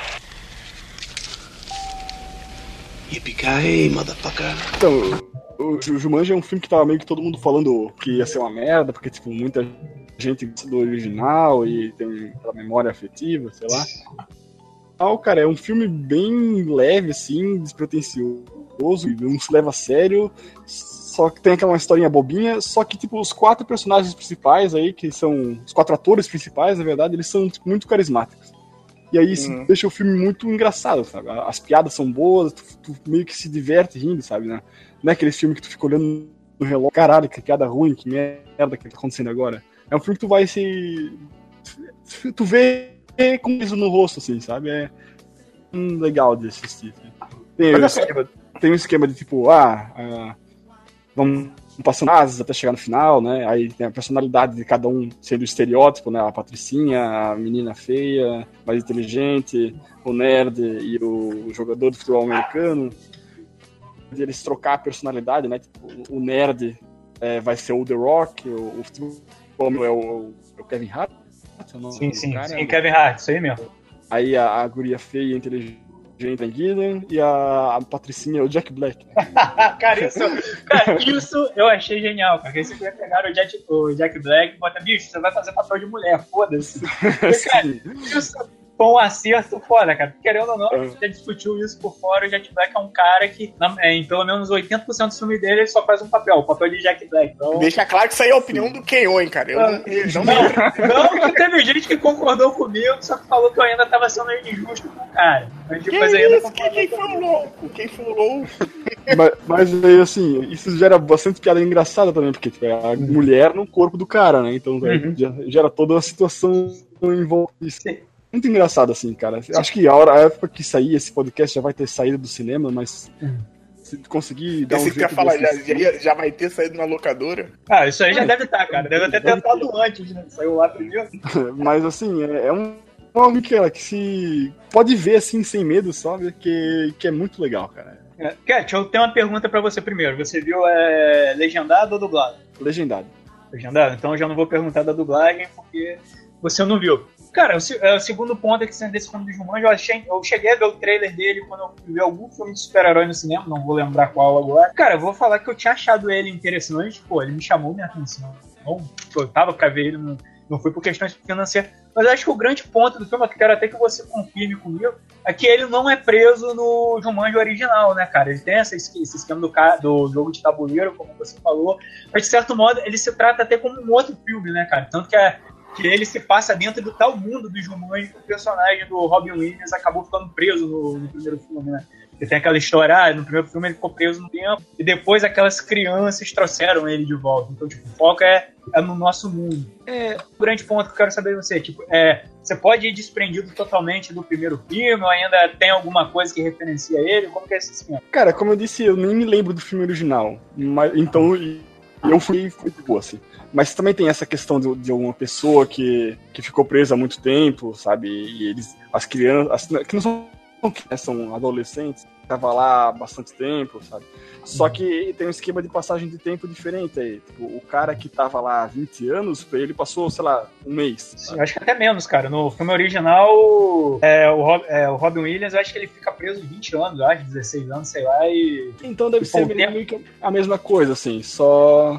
Yippee-ki-yay, motherfucker. Então, o Jumanji é um filme que tava meio que todo mundo falando que ia ser uma merda, porque, tipo, muita gente do original e tem aquela memória afetiva, sei lá. Cara, é um filme bem leve, assim, despretensioso, não se leva a sério, só que tem aquela historinha bobinha, só que, tipo, os 4 personagens principais aí, que são os 4 atores principais, na verdade, eles são tipo, muito carismáticos. E aí isso deixa o filme muito engraçado, sabe? As piadas são boas, tu meio que se diverte rindo, sabe? Né? Não é aquele filme que tu fica olhando no relógio, caralho, que piada ruim, que merda que tá acontecendo agora. É um filme que tu vai se... Tu vê com isso no rosto, assim, sabe? É legal de assistir. Tem um esquema de tipo, vamos passando asas até chegar no final, né? Aí tem a personalidade de cada um sendo o estereótipo, né? A Patricinha, a menina feia, mais inteligente, o nerd e o jogador de futebol americano. Eles trocar a personalidade, né? Tipo, o nerd vai ser o The Rock, o futebol é o Kevin Hart. Sim, Kevin Hart, isso aí mesmo. Aí a guria feia, inteligente, e a Patricinha é o Jack Black. Cara, isso eu achei genial, cara. Eles pegaram o Jack Black e botaram, bicho, você vai fazer papel de mulher, foda-se. Cara, isso foi um acerto foda, cara. Querendo ou não, a gente já discutiu isso por fora. O Jack Black é um cara que, em pelo menos 80% do filme dele, ele só faz um papel, o papel de Jack Black. Então... Deixa claro que isso aí é a opinião do Kenyon, hein, cara. Não, teve gente que concordou comigo, só que falou que eu ainda tava sendo injusto com o cara. Quem foi o louco? Mas aí, assim, isso gera bastante piada engraçada também, porque tipo, é a mulher no corpo do cara, né? Então gera toda uma situação em volta disso. Muito engraçado, assim, cara. Acho que a época que sair esse podcast já vai ter saído do cinema, mas se conseguir dar um jeito... Já vai ter saído na locadora? Isso aí já deve estar, cara. Deve ter tentado antes, né? Saiu lá primeiro. Mas, assim, é um que se pode ver, assim, sem medo, sabe? Que é muito legal, cara. Cat, eu tenho uma pergunta pra você primeiro. Você viu legendado ou dublado? Legendado. Legendado? Então eu já não vou perguntar da dublagem, porque você não viu. Cara, o segundo ponto é que sendo desse filme do Jumanji, eu cheguei a ver o trailer dele quando eu vi algum filme de super-herói no cinema, não vou lembrar qual agora. Cara, eu vou falar que eu tinha achado ele interessante, ele me chamou minha atenção. Eu tava pra ver ele, não foi por questões financeiras. Mas eu acho que o grande ponto do filme, eu quero até que você confirme comigo, é que ele não é preso no Jumanji original, né, cara? Ele tem esse esquema do jogo de tabuleiro, como você falou, mas de certo modo ele se trata até como um outro filme, né, cara? Tanto que ele se passa dentro do tal mundo do Jumanji que o personagem do Robin Williams acabou ficando preso no primeiro filme, né? E tem aquela história, no primeiro filme ele ficou preso no tempo, e depois aquelas crianças trouxeram ele de volta. Então, tipo, o foco é no nosso mundo. O grande ponto que eu quero saber de você, tipo, você pode ir desprendido totalmente do primeiro filme, ou ainda tem alguma coisa que referencia ele? Como que é esse esquema? Cara, como eu disse, eu nem me lembro do filme original, mas, então eu fui de boa, assim. Mas também tem essa questão de uma pessoa que ficou presa há muito tempo, sabe? E as crianças, que não são adolescentes, estavam lá há bastante tempo, sabe? Só que tem um esquema de passagem de tempo diferente aí. Tipo, o cara que tava lá há 20 anos, pra ele passou, sei lá, um mês. Sim, eu acho que até menos, cara. No filme original, o Robin Williams, eu acho que ele fica preso 20 anos, eu acho, 16 anos, sei lá, e... Então deve ser meio que a mesma coisa, assim, só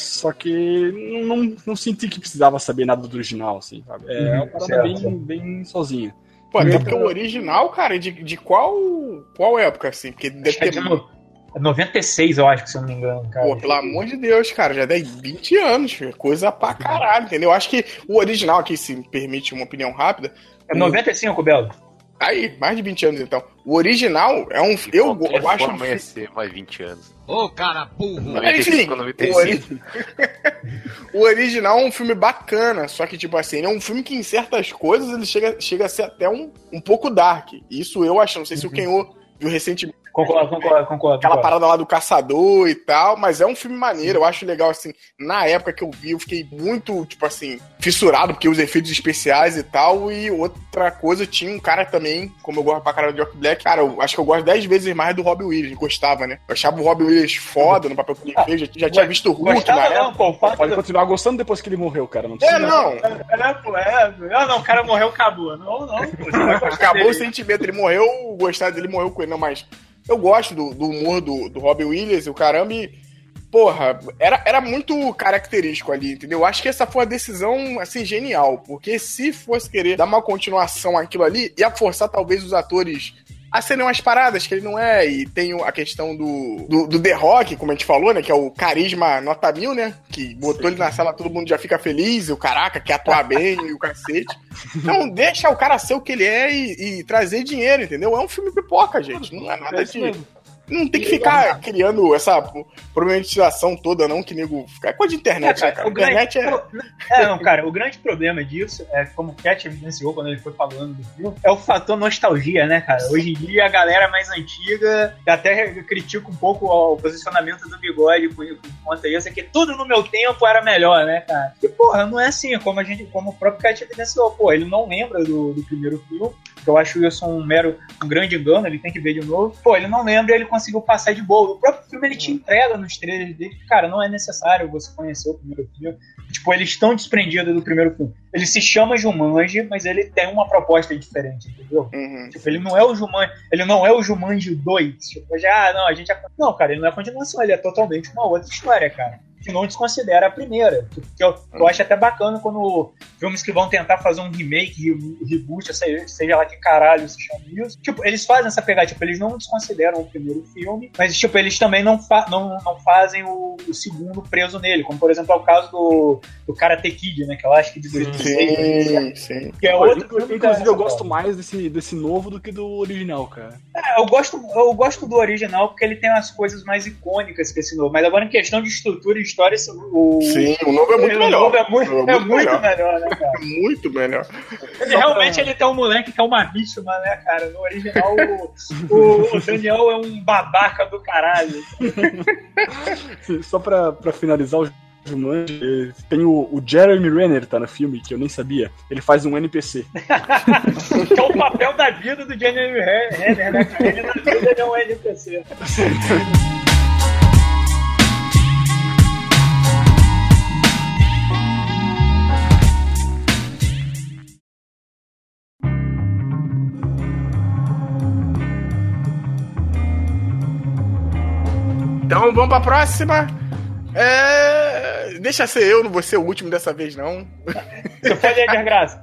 que não senti que precisava saber nada do original, assim, sabe? É uma parada bem sozinha. Pô, até porque o original, cara, de qual época, assim? Porque deve ter... 96, eu acho, que se eu não me engano, cara. Pô, pelo amor de Deus, cara, já deve 20 anos, filho. Coisa pra caralho, entendeu? Eu acho que o original aqui, se me permite uma opinião rápida... É 95, Belo? Aí, mais de 20 anos, então. O original é um... Eu acho... amanhecer mais 20 anos. Ô, cara burro! Enfim, o original é um filme bacana, só que, tipo assim, ele é um filme que em certas coisas ele chega a ser até um pouco dark. Isso eu acho, não sei se o Kenô viu recentemente. Concordo. Aquela parada lá do caçador e tal, mas é um filme maneiro, eu acho legal, assim, na época que eu vi, eu fiquei muito, tipo assim, fissurado, porque os efeitos especiais e tal, e outra coisa, tinha um cara também, como eu gosto pra caralho do Jack Black, cara, eu acho que eu gosto 10 vezes mais do Robin Williams, gostava, né? Eu achava o Robin Williams foda no papel que ele fez, já tinha visto o Hulk na época. Pode continuar gostando depois que ele morreu, cara, não precisa. Não, o cara morreu, acabou. Não, acabou o sentimento, ele morreu, gostar dele morreu com ele, não, mas... Eu gosto do humor do Robin Williams e o caramba, e, porra, era muito característico ali, entendeu? Eu acho que essa foi uma decisão, assim, genial, porque se fosse querer dar uma continuação àquilo ali, ia forçar talvez os atores a serem umas paradas que ele não é, e tem a questão do The Rock, como a gente falou, né, que é o carisma nota 1000, né, que botou ele na sala, todo mundo já fica feliz, e o caraca, quer atuar bem, e o cacete. Então deixa o cara ser o que ele é e trazer dinheiro, entendeu? É um filme pipoca, gente, não é nada de... Não tem que ficar criando essa problematização toda, não, que nego... É coisa de internet, cara, cara. Internet Não, cara, o grande problema disso, como o Cat evidenciou quando ele foi falando do filme, é o fator nostalgia, né, cara? Hoje em dia, a galera mais antiga até critica um pouco o posicionamento do Bigode quanto a isso, é que tudo no meu tempo era melhor, né, cara? E, porra, não é assim, como o próprio Cat evidenciou. Pô, ele não lembra do primeiro filme, que eu acho isso um grande engano, ele tem que ver de novo. Pô, ele não lembra e ele conseguiu passar de boa. O próprio filme, ele te entrega nos trailers dele que, cara, não é necessário você conhecer o primeiro filme. Tipo, eles estão desprendidos do primeiro filme. Ele se chama Jumanji, mas ele tem uma proposta diferente, entendeu? Tipo, ele não é o Jumanji 2. Tipo, não, cara, ele não é continuação, ele é totalmente uma outra história, cara. Que não desconsidera a primeira. Que eu acho até bacana quando filmes que vão tentar fazer um remake, reboot, seja lá que caralho se chama isso. Tipo, eles fazem essa pegada, tipo, eles não desconsideram o primeiro filme, mas, tipo, eles também não fazem o segundo preso nele, como, por exemplo, é o caso do Karate Kid, né, que eu acho que de 2006. Sim. Que é outro filme. Inclusive, eu gosto mais desse novo do que do original, cara. Eu gosto do original porque ele tem as coisas mais icônicas que esse novo, mas agora em questão de estrutura e história, o novo é muito melhor. O novo é muito melhor, né, cara? Muito melhor. Ele tem um moleque que é uma vítima, né, cara? No original, o Daniel é um babaca do caralho. Só pra finalizar o Jumanji, tem o Jeremy Renner, tá no filme, que eu nem sabia. Ele faz um NPC. Que é o papel da vida do Jeremy Renner, né? Ele na vida ele é um NPC. Então vamos pra próxima. Deixa ser eu, não vou ser o último dessa vez, não. Você pode ir de graça.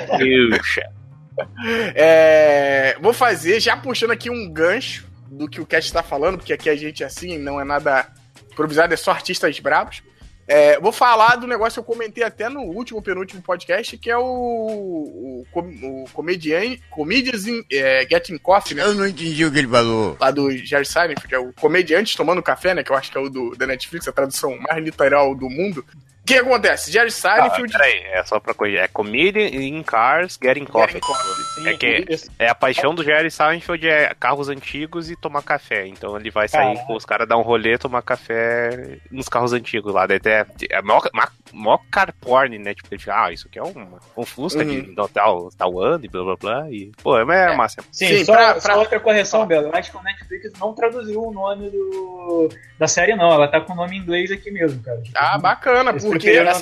Vou fazer, já puxando aqui um gancho do que o Cat tá falando, porque aqui a gente, assim, não é nada improvisado, é só artistas bravos. Vou falar do negócio que eu comentei até no penúltimo podcast, que é o Comedians Getting Coffee, né? Eu não entendi o que ele falou. Lá do Jerry Seinfeld, que é o Comediantes Tomando Café, né? Que eu acho que é o da Netflix, a tradução mais literal do mundo. O que acontece? Jerry Seinfeld... Peraí, é só pra corrigir. É Comedian in Cars Getting Coffee. A paixão do Jerry Seinfeld é carros antigos e tomar café. Então ele vai sair com os caras, dar um rolê, tomar café nos carros antigos lá. Daí até é mó car porn, né? Tipo, ele fica, isso aqui é um Fusca de tal ano e blá blá blá. E, pô, é massa. Sim, só outra correção, Belo. Eu acho que o Netflix não traduziu o nome da série, não. Ela tá com o nome em inglês aqui mesmo, cara. Bacana, porque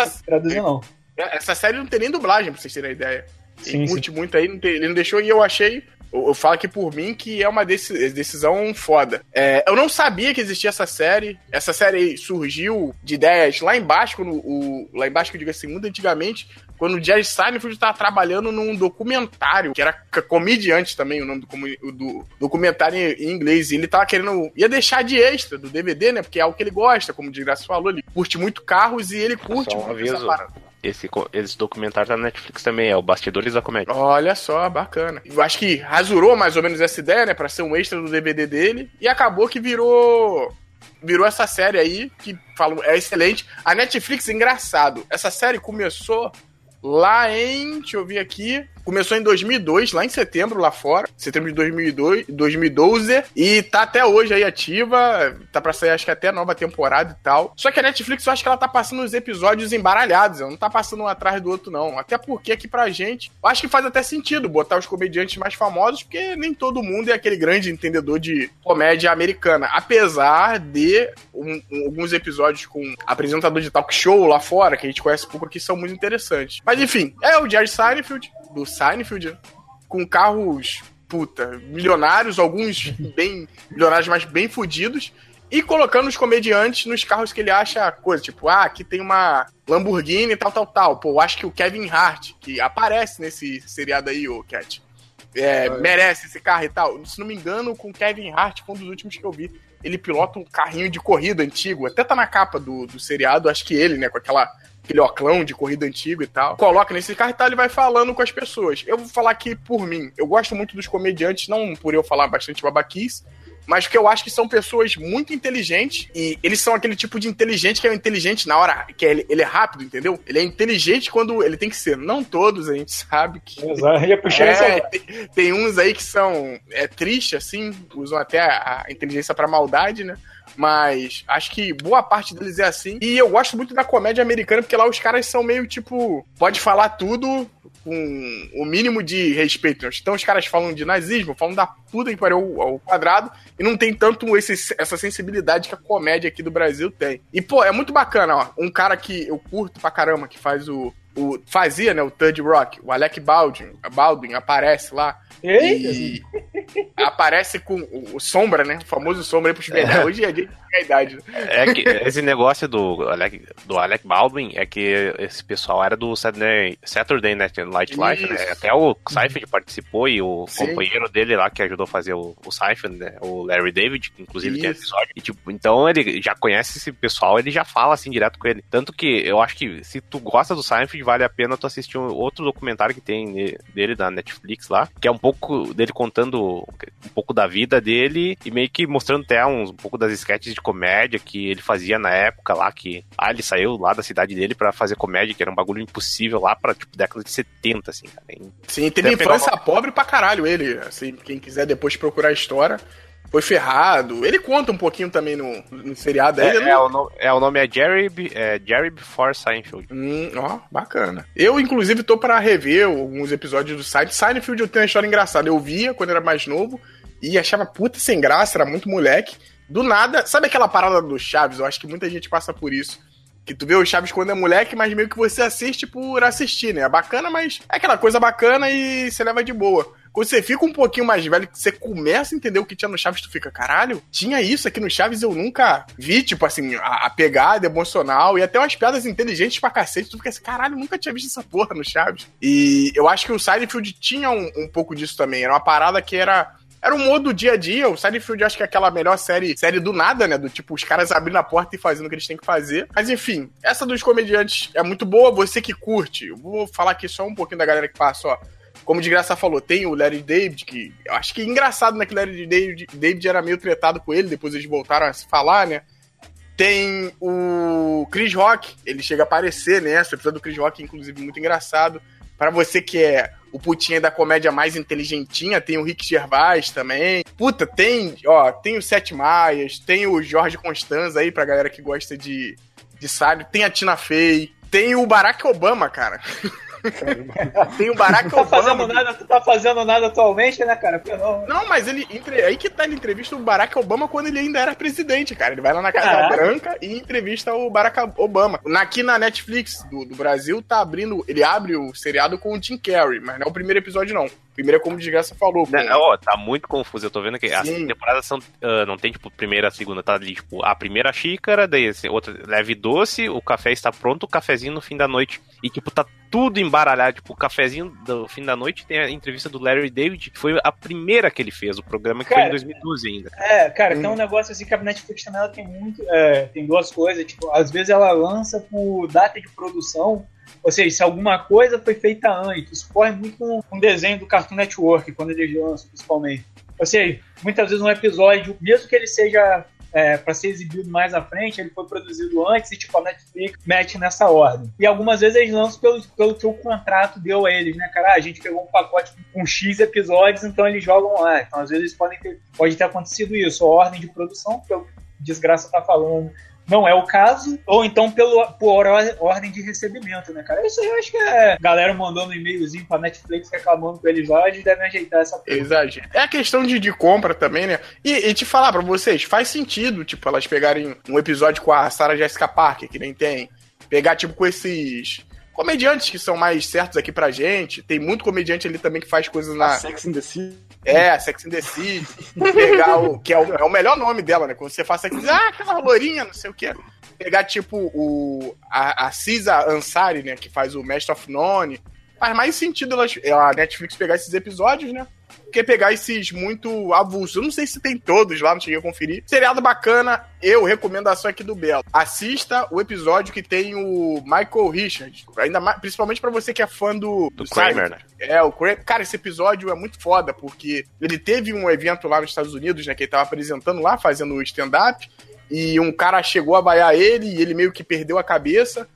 essa série não tem nem dublagem, pra vocês terem ideia. Ele curte muito aí, ele não deixou, e eu achei, eu falo aqui por mim, que é uma decisão foda. Eu não sabia que existia essa série. Essa série surgiu de ideias lá embaixo, lá embaixo que eu digo assim, muito antigamente, quando o Jerry Seinfeld estava trabalhando num documentário, que era Comediante também, o nome do documentário em inglês, e ele tava ia deixar de extra do DVD, né, porque é algo que ele gosta, como o de Graça falou, ele curte muito carros e ele curte muito essa parada. Esse documentário tá na Netflix também, é o Bastidores da Comédia. Olha só, bacana. Eu acho que rasurou mais ou menos essa ideia, né, pra ser um extra do DVD dele, e acabou que virou essa série aí, que falo, é excelente. A Netflix, engraçado, essa série começou lá deixa eu ver aqui, começou em 2002, lá em setembro, lá fora, setembro de 2012, e tá até hoje aí ativa, tá pra sair acho que até a nova temporada e tal. Só que a Netflix, eu acho que ela tá passando os episódios embaralhados, ela não tá passando um atrás do outro não, até porque aqui pra gente, eu acho que faz até sentido botar os comediantes mais famosos, porque nem todo mundo é aquele grande entendedor de comédia americana, apesar de alguns episódios com apresentador de talk show lá fora, que a gente conhece pouco aqui, são muito interessantes. Mas enfim, é o Jerry Seinfeld, do Seinfeld, com carros, milionários, alguns bem milionários, mas bem fodidos. e colocando os comediantes nos carros que ele acha coisa, tipo, aqui tem uma Lamborghini e tal. Pô, eu acho que o Kevin Hart, que aparece nesse seriado aí, ô Cat, merece esse carro e tal. Se não me engano, com o Kevin Hart, foi um dos últimos que eu vi, ele pilota um carrinho de corrida antigo, até tá na capa do seriado, acho que ele, né, com aquele oclão de corrida antigo e tal, coloca nesse carro e tal, ele vai falando com as pessoas. Eu vou falar aqui por mim, eu gosto muito dos comediantes, não por eu falar bastante babaquice, mas porque eu acho que são pessoas muito inteligentes, e eles são aquele tipo de inteligente que é o inteligente na hora, que ele é rápido, entendeu? Ele é inteligente quando ele tem que ser. Não todos, a gente sabe que... Exato, já puxei tem uns aí que são tristes, assim, usam até a inteligência pra maldade, né? Mas acho que boa parte deles é assim. E eu gosto muito da comédia americana, porque lá os caras são meio tipo... Pode falar tudo com o mínimo de respeito. Então os caras falam de nazismo, falam da puta que pariu ao quadrado, e não tem tanto essa sensibilidade que a comédia aqui do Brasil tem. E, pô, é muito bacana, ó. Um cara que eu curto pra caramba, que faz fazia, né, o Third Rock, o Alec Baldwin aparece lá. E aparece com o Sombra, né? O famoso Sombra aí pros velhos. Hoje é a idade. É que esse negócio do Alec Baldwin é que esse pessoal era do Saturday Night Live, né? Até o Seinfeld participou, e o companheiro dele lá que ajudou a fazer o Seinfeld, né? O Larry David, que inclusive tem episódio. E, tipo, então ele já conhece esse pessoal, ele já fala assim direto com ele. Tanto que eu acho que se tu gosta do Seinfeld, vale a pena tu assistir outro documentário que tem dele na Netflix lá, que é um pouco dele contando um pouco da vida dele e meio que mostrando até um pouco das sketches de comédia que ele fazia na época lá, que ele saiu lá da cidade dele pra fazer comédia, que era um bagulho impossível lá pra, tipo, década de 70, assim, cara. Sim, teve infância pobre pra caralho ele, assim, quem quiser depois procurar a história, foi ferrado. Ele conta um pouquinho também no seriado. O nome é Jerry Before Seinfeld. Ó, bacana. Eu, inclusive, tô pra rever alguns episódios do Seinfeld. Eu tenho uma história engraçada. Eu via quando era mais novo e achava puta sem graça, era muito moleque. Do nada, sabe aquela parada do Chaves? Eu acho que muita gente passa por isso. Que tu vê o Chaves quando é moleque, mas meio que você assiste por assistir, né? É bacana, mas é aquela coisa bacana e você leva de boa. Quando você fica um pouquinho mais velho, que você começa a entender o que tinha no Chaves, tu fica, caralho, tinha isso aqui no Chaves, eu nunca vi, tipo assim, a pegada emocional e até umas piadas inteligentes pra cacete, tu fica assim, caralho, nunca tinha visto essa porra no Chaves. E eu acho que o Seinfeld tinha um pouco disso também, era uma parada que era um modo do dia a dia. O Seinfeld acho que é aquela melhor série do nada, né? Do tipo, os caras abrindo a porta e fazendo o que eles têm que fazer. Mas enfim, essa dos comediantes é muito boa. Você que curte, eu vou falar aqui só um pouquinho da galera que passa, ó. Como de graça falou, tem o Larry David, que eu acho que é engraçado, né? Que o Larry David era meio tretado com ele, depois eles voltaram a se falar, né? Tem o Chris Rock, ele chega a aparecer, né? Esse episódio do Chris Rock, inclusive, muito engraçado. Pra você que é o putinha da comédia mais inteligentinha, tem o Rick Gervais também. Puta, tem o Seth Meyers, tem o Jorge Constanza aí, pra galera que gosta de sábio. Tem a Tina Fey, tem o Barack Obama, cara. Tem o Barack Obama. Tu tá fazendo nada atualmente, né, cara? Não, mas aí que tá, ele entrevista o Barack Obama quando ele ainda era presidente, cara. Ele vai lá na Casa Branca e entrevista o Barack Obama. Aqui na Netflix do Brasil, ele abre o seriado com o Jim Carrey, mas não é o primeiro episódio, não. Primeiro é como o Desgraça falou. Tá muito confuso. Eu tô vendo que as temporadas são. Não tem, tipo, primeira, segunda, tá ali, tipo, a primeira xícara, daí assim, outra leve doce, o café está pronto, o cafezinho no fim da noite. E, tipo, tá tudo embaralhado. Tipo, o cafezinho do fim da noite tem a entrevista do Larry David, que foi a primeira que ele fez, o programa que foi em 2012 ainda. Cara, tem um negócio assim que a Netflix também ela tem muito. Tem duas coisas, tipo, às vezes ela lança por data de produção. Ou seja, se alguma coisa foi feita antes, isso corre muito com um desenho do Cartoon Network, quando eles lançam, principalmente. Ou seja, muitas vezes um episódio, mesmo que ele seja para ser exibido mais à frente, ele foi produzido antes e tipo a Netflix mete nessa ordem. E algumas vezes eles lançam pelo que o contrato deu a eles, né, cara? A gente pegou um pacote com X episódios, então eles jogam lá. Então às vezes pode ter acontecido isso, a ordem de produção, pelo Desgraça tá falando, não é o caso, ou então por ordem de recebimento, né, cara? Isso aí eu acho que é galera mandando um e-mailzinho pra Netflix reclamando com eles lá, eles devem ajeitar essa coisa. Exagero. É a questão de compra também, né? E te falar pra vocês, faz sentido, tipo, elas pegarem um episódio com a Sarah Jessica Parker, que nem tem, pegar, tipo, com esses comediantes que são mais certos aqui pra gente. Tem muito comediante ali também que faz coisas na... Sex and the City. Sex and the City. Pegar o... Que é o melhor nome dela, né? Quando você faz Sex and the City, aquela lourinha, não sei o que. Pegar, tipo, a Cisa Ansari, né? Que faz o Master of None. Faz mais sentido a Netflix pegar esses episódios, né? Que pegar esses muito avulsos. Eu não sei se tem todos lá, não cheguei a conferir. Seriado bacana, recomendação aqui do Belo. Assista o episódio que tem o Michael Richards. Ainda mais, principalmente pra você que é fã do Kramer, né? O Kramer. Cara, esse episódio é muito foda, porque ele teve um evento lá nos Estados Unidos, né? Que ele tava apresentando lá, fazendo stand-up. E um cara chegou a vaiar ele e ele meio que perdeu a cabeça.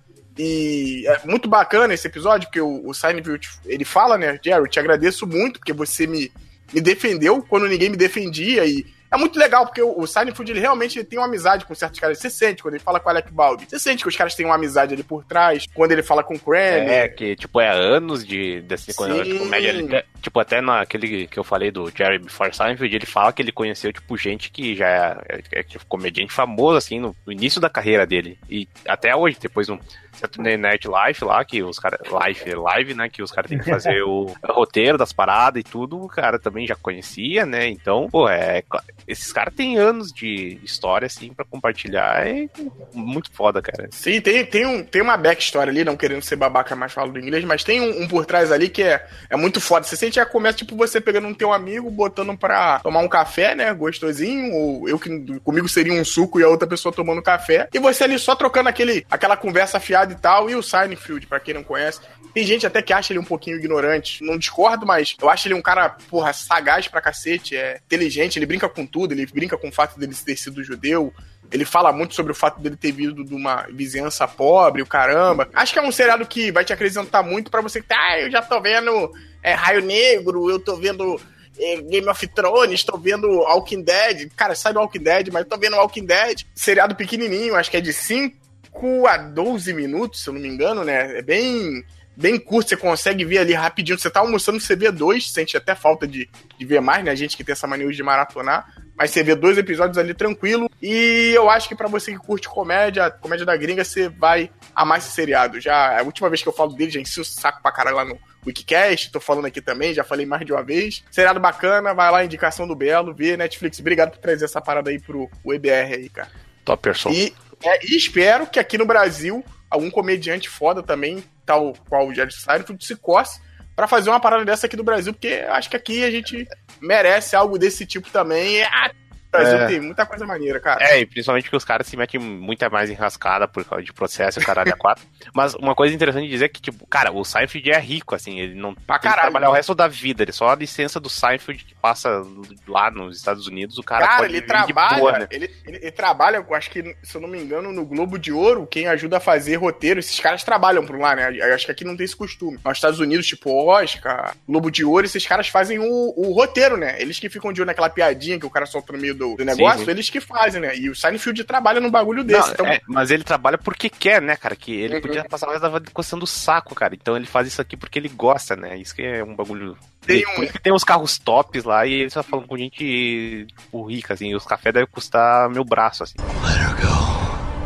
E é muito bacana esse episódio, porque o Seinfeld, ele fala, né, Jerry, eu te agradeço muito, porque você me defendeu quando ninguém me defendia, e é muito legal, porque o Seinfeld, ele realmente tem uma amizade com certos caras. Você sente quando ele fala com o Alec Baldwin. Você sente que os caras têm uma amizade ali por trás, quando ele fala com o Kramer. Que, tipo, é anos desse comédia. Tipo, até naquele que eu falei do Jerry Before Seinfeld, ele fala que ele conheceu, tipo, gente que já é tipo, comediante famoso, assim, no início da carreira dele. E até hoje, depois no Saturday Night Live lá, que os caras... Live, né? Que os caras têm que fazer o roteiro das paradas e tudo, o cara também já conhecia, né? Então, pô, esses caras têm anos de história, assim, pra compartilhar. É muito foda, cara. Sim, tem uma backstory ali, não querendo ser babaca, mais falo do inglês, mas tem um por trás ali que é muito foda. Você sente que começa, tipo, você pegando um teu amigo, botando pra tomar um café, né, gostosinho, ou comigo seria um suco e a outra pessoa tomando café, e você ali só trocando aquela conversa afiada e tal, e o Seinfeld, pra quem não conhece, tem gente até que acha ele um pouquinho ignorante, não discordo, mas eu acho ele um cara, porra, sagaz pra cacete, inteligente, ele brinca com tudo, ele brinca com o fato dele ter sido judeu, ele fala muito sobre o fato dele ter vindo de uma vizinhança pobre, o caramba. Acho que é um seriado que vai te acrescentar muito pra você que eu já tô vendo Raio Negro, eu tô vendo Game of Thrones, tô vendo Walking Dead. Cara, sai do Walking Dead, mas eu tô vendo Walking Dead. Seriado pequenininho, acho que é de 5 a 12 minutos, se eu não me engano, né? É bem curto, você consegue ver ali rapidinho. Você tá almoçando, você vê 2, sente até falta de ver mais, né? A gente que tem essa mania de maratonar. Mas você vê 2 episódios ali tranquilo. E eu acho que pra você que curte comédia da gringa, você vai amar esse seriado. Já a última vez que eu falo dele, já enchi o saco pra caralho lá no Wikicast. Tô falando aqui também, já falei mais de uma vez. Seriado bacana, vai lá, indicação do Belo, vê Netflix. Obrigado por trazer essa parada aí pro EBR aí, cara. Top person. E espero que aqui no Brasil, algum comediante foda também, tal qual o Jerry Seinfeld, se coce pra fazer uma parada dessa aqui do Brasil, porque eu acho que aqui a gente merece algo desse tipo também. O Brasil tem muita coisa maneira, cara. E principalmente que os caras se metem muito mais enrascada por causa de processo e caralho a 4. Mas uma coisa interessante de dizer é que, tipo, cara, o Seinfeld é rico, assim, ele não tem que trabalhar o resto da vida, ele só a licença do Seinfeld que passa lá nos Estados Unidos, o cara pode ele trabalha, boa, né? ele trabalha, acho que, se eu não me engano, no Globo de Ouro, quem ajuda a fazer roteiro, esses caras trabalham por lá, né? Eu acho que aqui não tem esse costume. Nos Estados Unidos, tipo, Oscar, Globo de Ouro, esses caras fazem o roteiro, né? Eles que ficam de olho naquela piadinha que o cara solta no meio do negócio, sim. Eles que fazem, né? E o Seinfeld trabalha num bagulho desse. Não, então... mas ele trabalha porque quer, né, cara? Que ele podia passar mais da vida coçando o saco, cara. Então ele faz isso aqui porque ele gosta, né? Isso que é um bagulho... Tem uns carros tops lá e eles só falam com gente tipo, rica, assim. Os cafés devem custar meu braço, assim. Let her go.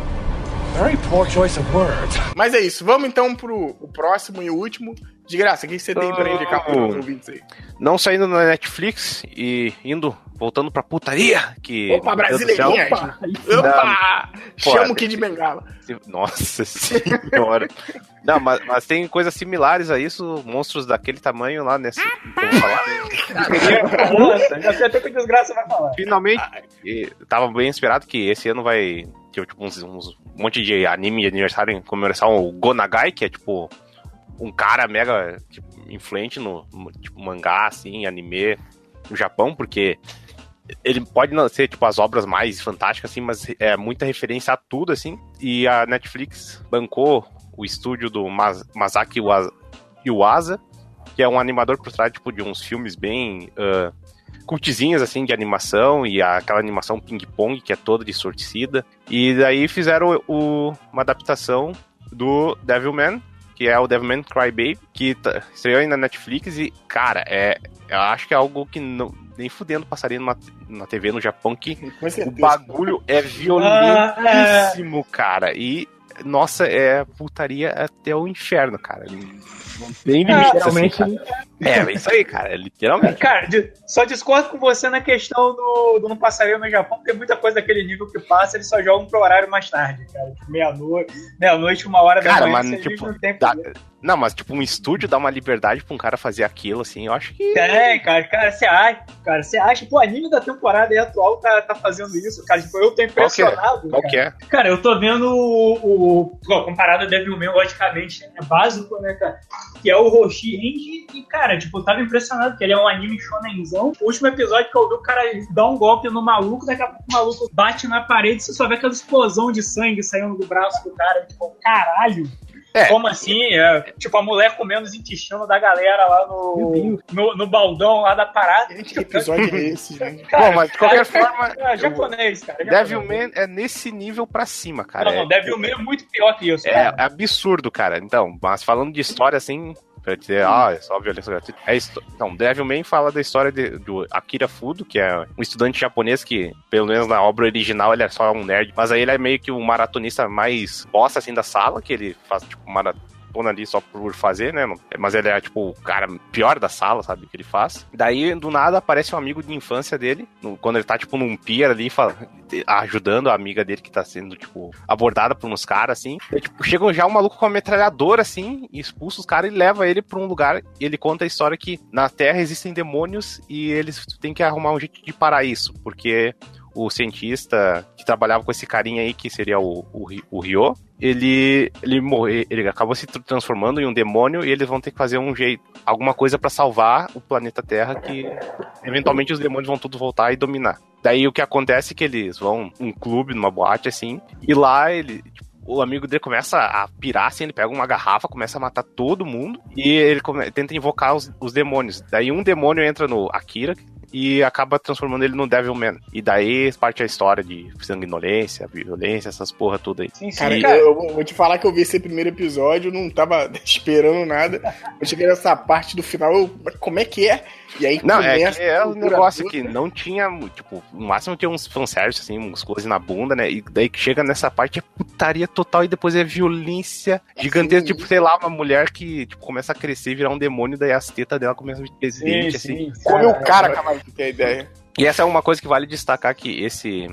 Very poor choice of words. Mas é isso. Vamos então pro próximo e último. De graça, o que você tem pra indicar para os ouvintes aí? Não saindo na Netflix e voltando pra putaria. Opa, brasileirinha! Opa! Chama o Kid Bengala. Nossa senhora. Não, mas tem coisas similares a isso, monstros daquele tamanho lá nesse. Vamos falar. Nossa, já sei até que desgraça vai falar. Finalmente, tava bem esperado que esse ano vai ter tipo, um monte de anime de aniversário em comemoração ao Go Nagai, que é tipo um cara mega tipo, influente no tipo, mangá, assim, anime no Japão, porque ele pode não ser tipo as obras mais fantásticas, assim, mas é muita referência a tudo, assim, e a Netflix bancou o estúdio do Masaki Yuasa, que é um animador por trás tipo, de uns filmes bem cultizinhos, assim, de animação, e aquela animação ping-pong, que é toda distorcida, e daí fizeram uma adaptação do Devilman, que é o Devilman Crybaby, que estreou aí na Netflix, e, cara, eu acho que é algo que nem fudendo passaria na TV no Japão, que o bagulho é violentíssimo, cara, e nossa, é putaria até o inferno, cara. Não tem limite, literalmente. assim, é isso aí, cara, literalmente. Cara, só discordo com você na questão do Não Passaria no Japão, porque muita coisa daquele nível que passa, eles só jogam pro horário mais tarde, cara. Tipo, meia-noite, 1h da Cara, manhã, mas tipo, não, mas tipo, um estúdio dá uma liberdade pra um cara fazer aquilo, assim, eu acho que... Tem, cara, você acha, pô, anime da temporada aí atual tá fazendo isso, cara, tipo, eu tô impressionado. Qual que é? Cara, eu tô vendo comparado a Devilman, logicamente, é básico, né, cara, que é o Roshi Renji, e, cara, tipo, eu tava impressionado, porque ele é um anime shonenzão. O último episódio que eu vi, o cara dá um golpe no maluco, daqui a pouco o maluco bate na parede, você só vê aquela explosão de sangue saindo do braço do cara, tipo, caralho. Como assim? Tipo, a mulher comendo os intestinos da galera lá no baldão lá da parada. Gente, que episódio é esse, gente? Cara, bom, mas de qualquer forma... japonês, cara. Devilman é nesse nível pra cima, cara. Não, Devilman é muito pior que isso, É cara. absurdo, cara. Então, mas falando de história, assim... Pra dizer, é só violência gratuita. Então, Devilman fala da história do Akira Fudo, que é um estudante japonês que, pelo menos na obra original, ele é só um nerd. Mas aí ele é meio que um maratonista mais bosta, assim, da sala, que ele faz, tipo, maratona ali só por fazer, né? Mas ele é, tipo, o cara pior da sala, sabe? Que ele faz. Daí, do nada, aparece um amigo de infância dele, quando ele tá, tipo, num pier ali, ajudando a amiga dele que tá sendo, tipo, abordada por uns caras, assim. Daí, tipo, chega já um maluco com uma metralhadora, assim, e expulsa os caras e leva ele pra um lugar. E ele conta a história que na Terra existem demônios e eles têm que arrumar um jeito de parar isso, porque o cientista que trabalhava com esse carinha aí, que seria o Ryo, ele acabou se transformando em um demônio e eles vão ter que fazer alguma coisa pra salvar o planeta Terra, que eventualmente os demônios vão tudo voltar e dominar. Daí o que acontece é que eles vão num clube, numa boate, assim, e lá o amigo dele começa a pirar, assim, ele pega uma garrafa, começa a matar todo mundo e ele tenta invocar os demônios. Daí um demônio entra no Akira e acaba transformando ele no Devilman. E daí parte a história de sanguinolência, violência, essas porra tudo aí. Sim, cara, eu vou te falar que eu vi esse primeiro episódio, eu não tava esperando nada. Eu cheguei nessa parte do final, como é que é? E aí não, é um negócio que não tinha, tipo, no máximo tinha uns fanservice, assim, uns coisas na bunda, né? E daí que chega nessa parte é putaria total e depois é violência gigantesca, tipo, sei lá, uma mulher que, tipo, começa a crescer e virar um demônio, daí as tetas dela começam a ter dente, assim. Come o cara, acaba de ter a ideia. E essa é uma coisa que vale destacar, que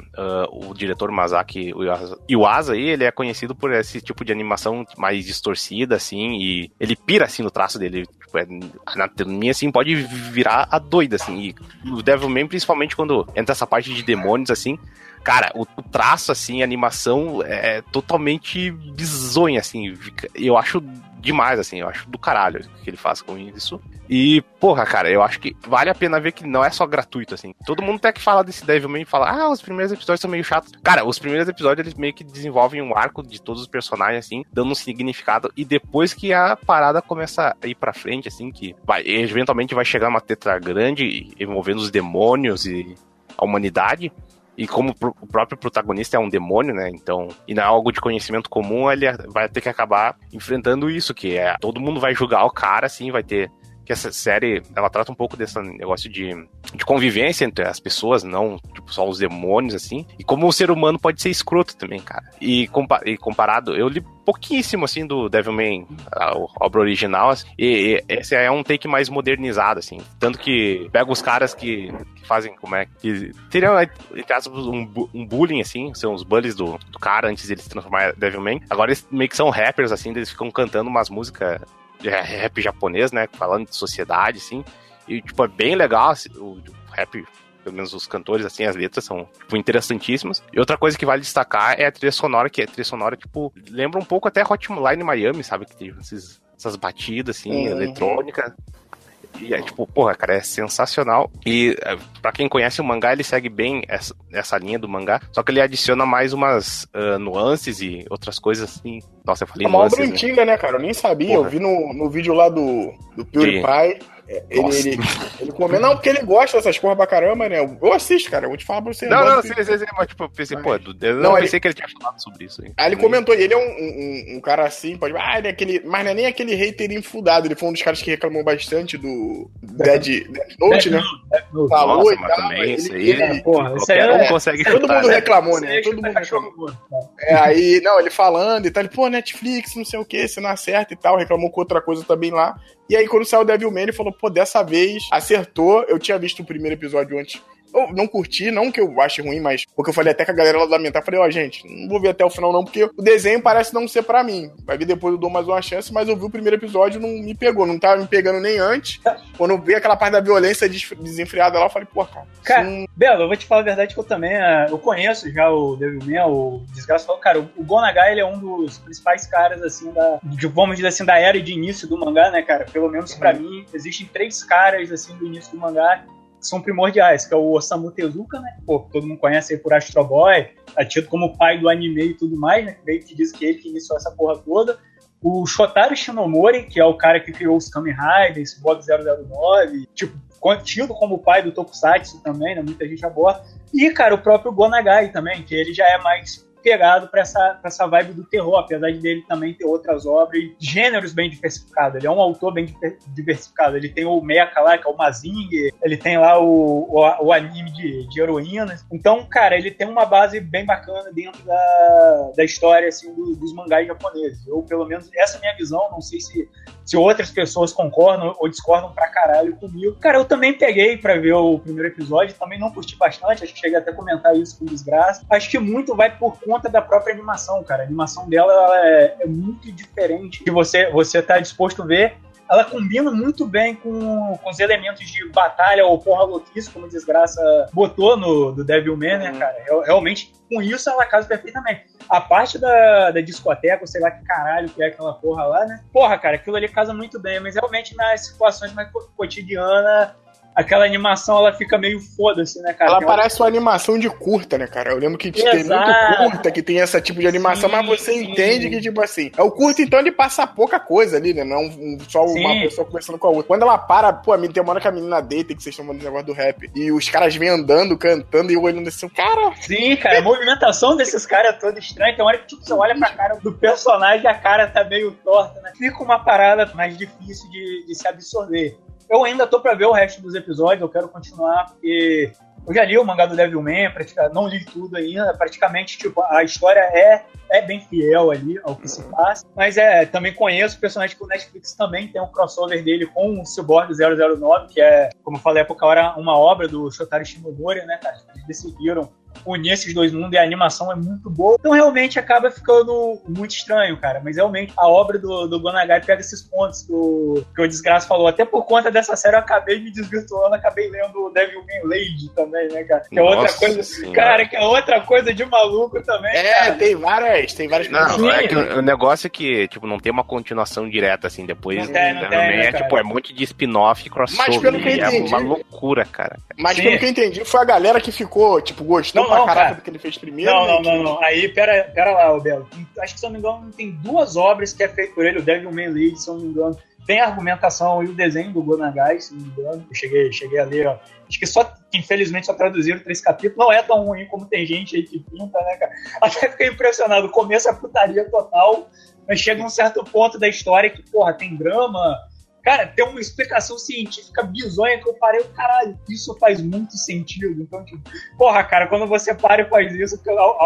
o diretor Masaki Yuasa aí, ele é conhecido por esse tipo de animação mais distorcida, assim, e ele pira, assim, no traço dele. Tipo, a anatomia, assim, pode virar a doida, assim. E o Devilman, principalmente quando entra essa parte de demônios, assim, cara, o traço, assim, a animação é totalmente bizonha, assim. Eu acho demais, assim, eu acho do caralho o que ele faz com isso. E, porra, cara, eu acho que vale a pena ver que não é só gratuito, assim. Todo mundo até que fala desse Devilman e fala, os primeiros episódios são meio chatos. Cara, os primeiros episódios, eles meio que desenvolvem um arco de todos os personagens, assim, dando um significado. E depois que a parada começa a ir pra frente, assim, que eventualmente vai chegar uma tetra grande envolvendo os demônios e a humanidade. E como o próprio protagonista é um demônio, né? Então, e não é algo de conhecimento comum, ele vai ter que acabar enfrentando isso, que é todo mundo vai julgar o cara, assim, vai ter... Que essa série, ela trata um pouco desse negócio de convivência entre as pessoas, não tipo, só os demônios, assim. E como o ser humano pode ser escroto também, cara. E comparado, eu li pouquíssimo, assim, do Devilman, a obra original, assim, e esse é um take mais modernizado, assim. Tanto que pega os caras que fazem, que teriam, entre aspas, um bullying, assim, são os bullies do cara antes dele se transformar em Devilman. Agora eles meio que são rappers, assim, eles ficam cantando umas músicas de rap japonês, né, falando de sociedade, assim, e, tipo, é bem legal, assim, o rap, pelo menos os cantores, assim, as letras são, tipo, interessantíssimas. E outra coisa que vale destacar é a trilha sonora, que a trilha sonora, tipo, lembra um pouco até Hotline Miami, sabe, que tem essas batidas, assim, eletrônica. E é tipo, porra, cara, é sensacional. E pra quem conhece o mangá, ele segue bem essa linha do mangá. Só que ele adiciona mais umas nuances e outras coisas assim. Nossa, eu falei nuances. É uma obra antiga, né, cara? Eu nem sabia. Porra. Eu vi no vídeo lá do PewDiePie. Ele comenta, não, porque ele gosta dessas porra pra caramba, né? Eu assisto, cara, eu vou te falar pra você. Não, mas tipo, eu pensei, pensei que ele tinha falado sobre isso. Hein? Aí ele comentou, ele é um cara assim, pode ele é aquele, mas não é nem aquele hater infundado, ele foi um dos caras que reclamou bastante do Dead Note, né? falou Nossa, e mas tal. também isso aí, porra, isso aí qualquer um é... consegue Todo chutar, mundo né? reclamou, né? Você Todo mundo chuta cachorro reclamou. morto, tá? Aí, não, ele falando e tal, ele, pô, Netflix, não sei o que, você não acerta e tal, reclamou com outra coisa também lá. E aí, quando saiu o Devilman, ele falou, pô, dessa vez acertou. Eu tinha visto o primeiro episódio antes. Eu não curti, não que eu ache ruim, mas porque eu falei até que a galera lá lamentar, falei, ó, gente, não vou ver até o final não, porque o desenho parece não ser pra mim. Vai ver depois, eu dou mais uma chance, mas eu vi o primeiro episódio e não me pegou, não tava me pegando nem antes. Quando eu vi aquela parte da violência desenfreada lá, eu falei, pô, cara. Cara, Belo, eu vou te falar a verdade que eu também, eu conheço já o Devilman, o Desgraça falou, cara, o Go Nagai, ele é um dos principais caras, assim, vamos dizer assim, da era de início do mangá, né, cara? Pelo menos pra mim, existem 3 caras, assim, do início do mangá que são primordiais, que é o Osamu Tezuka, né, pô, todo mundo conhece aí por Astro Boy, é tido como o pai do anime e tudo mais, né, que diz que ele que iniciou essa porra toda. O Shotaro Shinomori, que é o cara que criou os Kamen Riders, Bog 009, tipo, tido como o pai do Tokusatsu também, né, muita gente aborda. E, cara, o próprio Go Nagai também, que ele já é mais pegado pra essa vibe do terror, apesar de dele também ter outras obras e gêneros bem diversificados. Ele é um autor bem diversificado. Ele tem o Mecha lá, que é o Mazinger, ele tem lá o anime de heroínas. Então, cara, ele tem uma base bem bacana dentro da história, assim, dos mangás japoneses. Eu, pelo menos, essa é a minha visão. Não sei se outras pessoas concordam ou discordam pra caralho comigo. Cara, eu também peguei pra ver o primeiro episódio, também não curti bastante, acho que cheguei até a comentar isso com Desgraça. Acho que muito vai por conta da própria animação, cara. A animação dela ela é muito diferente que você tá disposto a ver. Ela combina muito bem com os elementos de batalha ou porra louquice, como Desgraça botou do Devilman, né, cara? Realmente, com isso, ela casa perfeitamente. A parte da discoteca, ou sei lá que caralho que é aquela porra lá, né? Porra, cara, aquilo ali casa muito bem, mas realmente nas situações mais cotidianas, aquela animação, ela fica meio foda-se, né, cara? Ela parece uma animação de curta, né, cara? Eu lembro que tem muito curta que tem esse tipo de animação, sim, mas você entende que, tipo assim, é o curto, então ele passa pouca coisa ali, né? Não só uma pessoa conversando com a outra. Quando ela para, pô, tem uma hora que a menina deita, que vocês estão falando do negócio do rap, e os caras vêm andando, cantando, e eu olhando assim, cara... Sim, cara, a movimentação desses caras é toda estranha. Tem uma hora que, tipo, você olha pra cara do personagem e a cara tá meio torta, né? Fica uma parada mais difícil de se absorver. Eu ainda tô pra ver o resto dos episódios, eu quero continuar, porque eu já li o mangá do Devilman, não li tudo ainda, praticamente, tipo, a história é bem fiel ali ao que se passa, mas também conheço o personagem que o Netflix também tem um crossover dele com o Cyborg 009, que é, como eu falei, era uma obra do Shotaro Shinomori, né, cara? Eles decidiram unir esses dois mundos e a animação é muito boa. Então realmente acaba ficando muito estranho, cara. Mas realmente a obra do Go Nagai pega esses pontos que o Desgraça falou. Até por conta dessa série eu acabei me desvirtuando, acabei lendo o Devilman Lady também, né, cara? Que é outra coisa. Senhora. Cara, que é outra coisa de maluco também. Cara. tem várias não, é que o negócio é que, tipo, não tem uma continuação direta, assim, depois. Não tem, né, tipo, é um monte de spin-off e crossover. Mas pelo que eu entendi, é uma loucura, cara. Mas pelo que eu entendi, foi a galera que ficou, tipo, gostou pra caraca do que ele fez primeiro. Não. Aí, pera lá, Belo. Acho que, se eu não me engano, tem 2 obras que é feito por ele, o Devilman League, se eu não me engano. Tem a argumentação e o desenho do Go Nagai, se não me engano. Eu cheguei a ler, ó. Acho que infelizmente só traduziram 3 capítulos. Não é tão ruim como tem gente aí que pinta, né, cara? Até fiquei impressionado. O começo é putaria total, mas chega um certo ponto da história que, porra, tem drama. Cara, tem uma explicação científica bizonha que eu parei, caralho, isso faz muito sentido. Então, tipo, porra, cara, quando você para e faz isso,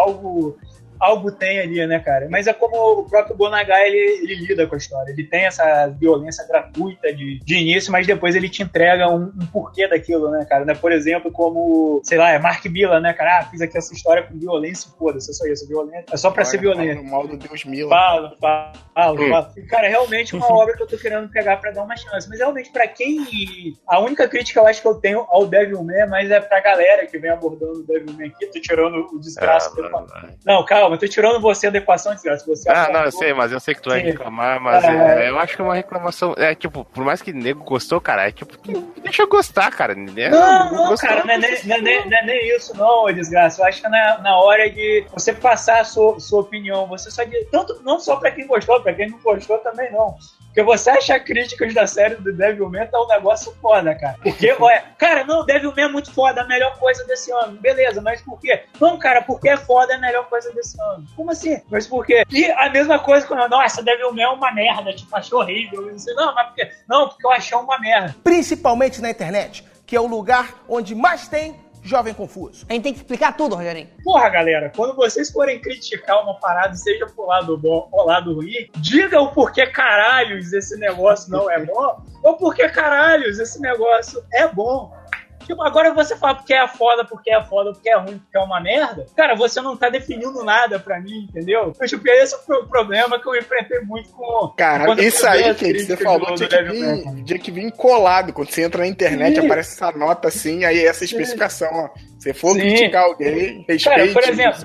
algo tem ali, né, cara? Mas é como o próprio Go Nagai, ele lida com a história. Ele tem essa violência gratuita de início, mas depois ele te entrega um porquê daquilo, né, cara? Né? Por exemplo, como, sei lá, é Mark Miller, né, cara? Fiz aqui essa história com violência e foda-se, é só isso, violência. É só pra ser violento. O mal do Deus Miller. Fala. Cara, realmente uma obra que eu tô querendo pegar pra dar uma chance. Mas realmente, pra quem... A única crítica eu acho que eu tenho ao Devilman, mas é pra galera que vem abordando o Devilman aqui. Tô tirando o desgraça. Não, calma, eu tô tirando você da equação, desgraça. Eu sei, mas eu sei que tu vai reclamar, mas eu acho que é uma reclamação. É tipo, por mais que o nego gostou, cara, é tipo, deixa eu gostar, cara. Não, cara, não é nem isso, não, desgraça. Eu acho que na hora de você passar a sua opinião, você só de. Tanto, não só pra quem gostou, pra quem não gostou também não. Porque você achar críticas da série do Devilman é um negócio foda, cara. Porque, cara, não, Devilman é muito foda, a melhor coisa desse ano. Beleza, mas por quê? Não, cara, porque é foda, é a melhor coisa desse ano. Como assim? Mas por quê? E a mesma coisa quando, nossa, Devilman é uma merda, tipo, achou horrível. Não, mas por quê? Não, porque eu achei uma merda. Principalmente na internet. que é o lugar onde mais tem jovem confuso. A gente tem que explicar tudo, Rogerinho. Porra, galera, quando vocês forem criticar uma parada, seja pro lado bom ou lado ruim, diga o porquê caralhos esse negócio não é bom, ou porquê caralhos esse negócio é bom. Tipo, agora você fala porque é foda, porque é foda, porque é ruim, porque é uma merda. Cara, você não tá definindo nada pra mim, entendeu? Eu, tipo, esse foi o problema que eu enfrentei muito com... Cara, isso aí, que você falou, tinha que vir colado. Quando você entra na internet, aparece essa nota assim, aí essa especificação, ó. Se for criticar alguém, respeite. Cara, por exemplo,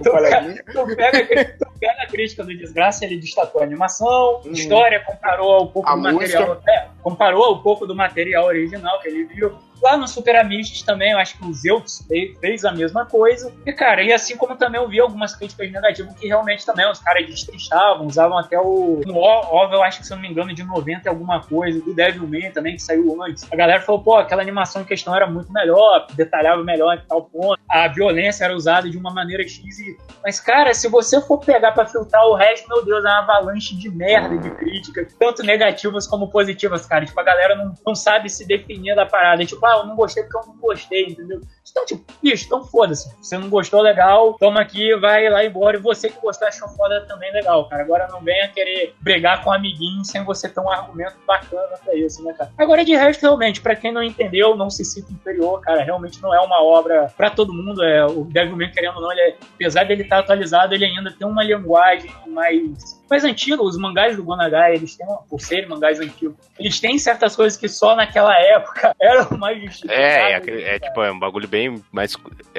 tu pega a crítica do Desgraça, ele destacou a animação, história, comparou um pouco do material. Comparou um pouco do material original que ele viu. Lá no Super Amigos também, eu acho que o Zeus fez a mesma coisa. E, cara, e assim como também eu vi algumas críticas negativas que realmente também os caras destrinchavam, usavam até o eu acho que, se eu não me engano, de 90 alguma coisa, do Devilman também, que saiu antes. A galera falou, pô, aquela animação em questão era muito melhor, detalhava melhor em tal ponto. A violência era usada de uma maneira X. Mas, cara, se você for pegar pra filtrar o resto, meu Deus, é uma avalanche de merda de críticas, tanto negativas como positivas, cara. Tipo, a galera não sabe se definir da parada. Tipo, eu não gostei porque eu não gostei, entendeu? Então, tipo, bicho, então foda-se. Você não gostou, legal, toma aqui, vai lá embora. E você que gostou, achou foda também, legal, cara. Agora não venha querer brigar com um amiguinho sem você ter um argumento bacana pra isso, né, cara? Agora, de resto, realmente, pra quem não entendeu, não se sinta inferior, cara. Realmente não é uma obra pra todo mundo. O Devilman, querendo ou não, apesar dele estar atualizado, ele ainda tem uma linguagem mais antiga. Os mangás do Gonagai, eles têm, por serem mangás antigos, eles têm certas coisas que só naquela época eram mais justificadas. Tipo, é um bagulho bem mais...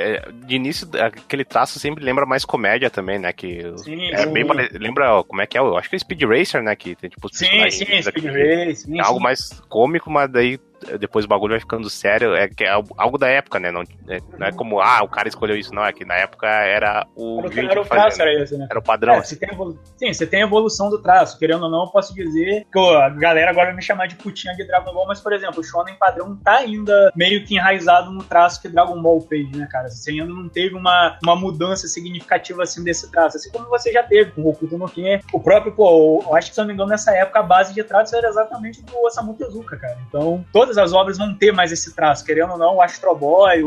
de início, aquele traço sempre lembra mais comédia também, né? Que sim. Bem... Lembra, como é que é? Eu acho que é Speed Racer, né? Que tem, tipo, sim, Speed Racer. É algo mais cômico, mas daí depois o bagulho vai ficando sério, que é algo da época, né? Não é como, o cara escolheu isso, não, é que na época era o jeito de fazer, era esse, né? Era o padrão. Você tem a evolução do traço, querendo ou não, eu posso dizer que a galera agora vai me chamar de putinha de Dragon Ball, mas, por exemplo, o Shonen padrão tá ainda meio que enraizado no traço que Dragon Ball fez, né, cara? Você ainda não teve uma mudança significativa, assim, desse traço, assim como você já teve com o Hokuto no Ken. O próprio, eu acho que, se eu não me engano, nessa época a base de traço era exatamente do Osamu Tezuka, cara. Então, todas as obras vão ter mais esse traço, querendo ou não, o Astro Boy,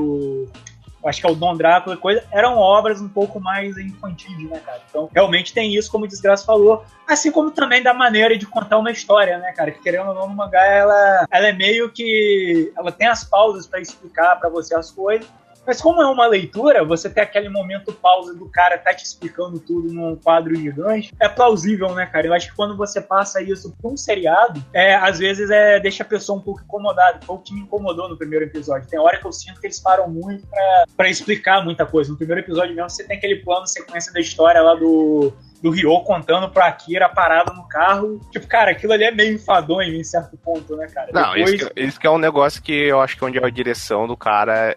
acho que é o Dom Drácula, eram obras um pouco mais infantis, né, cara? Então, realmente tem isso, como o Desgraça falou, assim como também da maneira de contar uma história, né, cara? Que, querendo ou não, no mangá, ela é meio que... ela tem as pausas pra explicar pra você as coisas, mas como é uma leitura, você tem aquele momento pausa do cara tá te explicando tudo num quadro gigante, é plausível, né, cara? Eu acho que quando você passa isso pra um seriado, às vezes deixa a pessoa um pouco incomodada. Foi o que me incomodou no primeiro episódio. Tem hora que eu sinto que eles param muito pra explicar muita coisa. No primeiro episódio mesmo, você tem aquele plano sequência da história lá do Ryo contando pra Akira parado no carro. Tipo, cara, aquilo ali é meio enfadonho em certo ponto, né, cara? Não, isso que é um negócio que eu acho que onde a direção do cara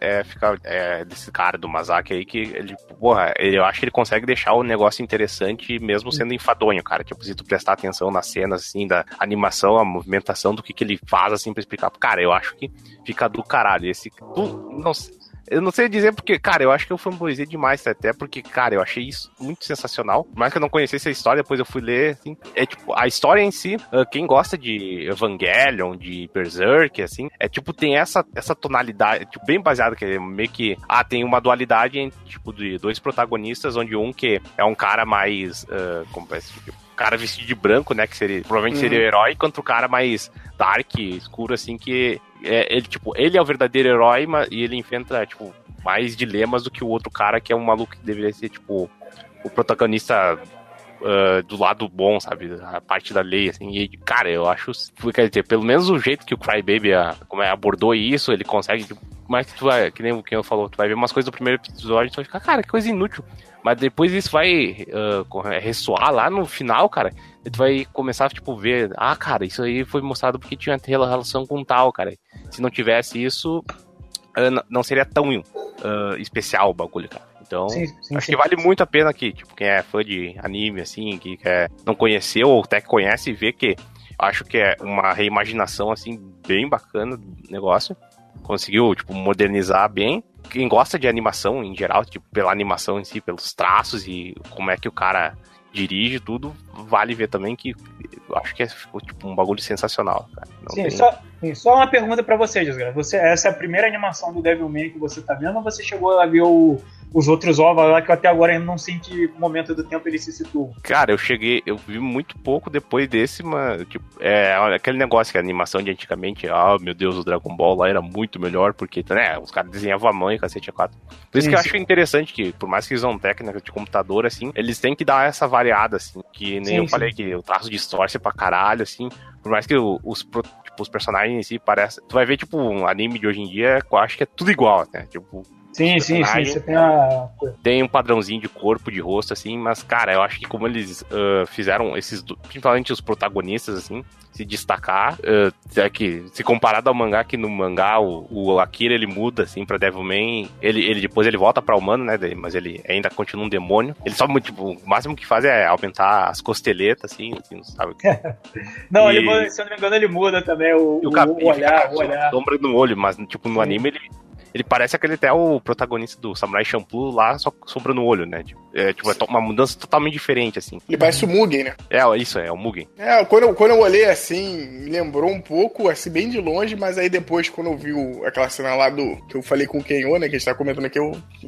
desse cara, do Masaki aí, que ele, eu acho que ele consegue deixar o negócio interessante mesmo sendo enfadonho, cara. Tipo, se tu prestar atenção nas cenas, assim, da animação, a movimentação, do que ele faz, assim, pra explicar. Cara, eu acho que fica do caralho. Eu não sei dizer porque, cara, eu acho que eu fanboyzei demais, até porque, cara, eu achei isso muito sensacional. Por mais que eu não conhecesse a história, depois eu fui ler, assim, tipo, a história em si, quem gosta de Evangelion, de Berserk, assim, tipo, tem essa tonalidade, tipo, bem baseada, que é meio que, tem uma dualidade entre, tipo, de dois protagonistas, onde um que é um cara mais, como parece, tipo, cara vestido de branco, né, que provavelmente seria o herói, enquanto o cara mais dark, escuro, assim, que ele é o verdadeiro herói, e ele enfrenta, tipo, mais dilemas do que o outro cara, que é um maluco que deveria ser, tipo, o protagonista do lado bom, sabe, a parte da lei, assim, e, cara, eu acho, quer dizer, pelo menos o jeito que o Crybaby abordou isso, ele consegue, tipo, mas tu vai, que nem o que eu falou, tu vai ver umas coisas do primeiro episódio e tu vai ficar, cara, que coisa inútil. Mas depois isso vai ressoar lá no final, cara. E tu vai começar, tipo, ver... cara, isso aí foi mostrado porque tinha relação com tal, cara. Se não tivesse isso, não seria tão especial o bagulho, cara. Então, acho que vale muito a pena aqui. Tipo, quem é fã de anime, assim, que não conheceu ou até que conhece, ver que... Acho que é uma reimaginação, assim, bem bacana do negócio. Conseguiu, tipo, modernizar bem. Quem gosta de animação em geral, tipo, pela animação em si, pelos traços e como é que o cara dirige tudo, vale ver também, que eu acho que ficou tipo um bagulho sensacional, cara. Só uma pergunta pra você, Desgraça. Essa é a primeira animação do Devilman que você tá vendo, ou você chegou a ver os outros ovos lá, que eu até agora ainda não sei em que momento do tempo ele se situa? Cara, eu vi muito pouco depois desse, mas tipo, aquele negócio que a animação de antigamente, meu Deus, o Dragon Ball lá era muito melhor, porque, né, os caras desenhavam a mão e cacete a 4. Por isso que eu acho interessante que, por mais que eles usam técnica de computador, assim, eles têm que dar essa variada, assim, que nem eu falei que o traço distorce pra caralho, assim, por mais que os personagens em si parecem... Tu vai ver, tipo, um anime de hoje em dia, eu acho que é tudo igual, né? Tipo... Sim, você tem um padrãozinho de corpo, de rosto, assim, mas, cara, eu acho que como eles fizeram principalmente os protagonistas, assim, se destacar, que se comparado ao mangá, que no mangá o Akira, ele muda, assim, pra Devilman, ele depois ele volta pra humano, né, mas ele ainda continua um demônio, ele só, tipo, o máximo que faz é aumentar as costeletas, assim sabe? Não, ele muda, se eu não me engano, ele muda também o olhar. Sombra no olho, mas, tipo, no anime ele parece aquele até o protagonista do Samurai Champloo lá, só sombra no olho, né? É uma mudança totalmente diferente, assim. Ele parece o Mugen, né? Isso, é o Mugen. Quando eu olhei assim, me lembrou um pouco, assim, bem de longe, mas aí depois, quando eu vi aquela cena lá que eu falei com o Kenyo, né, que a gente tá comentando aqui,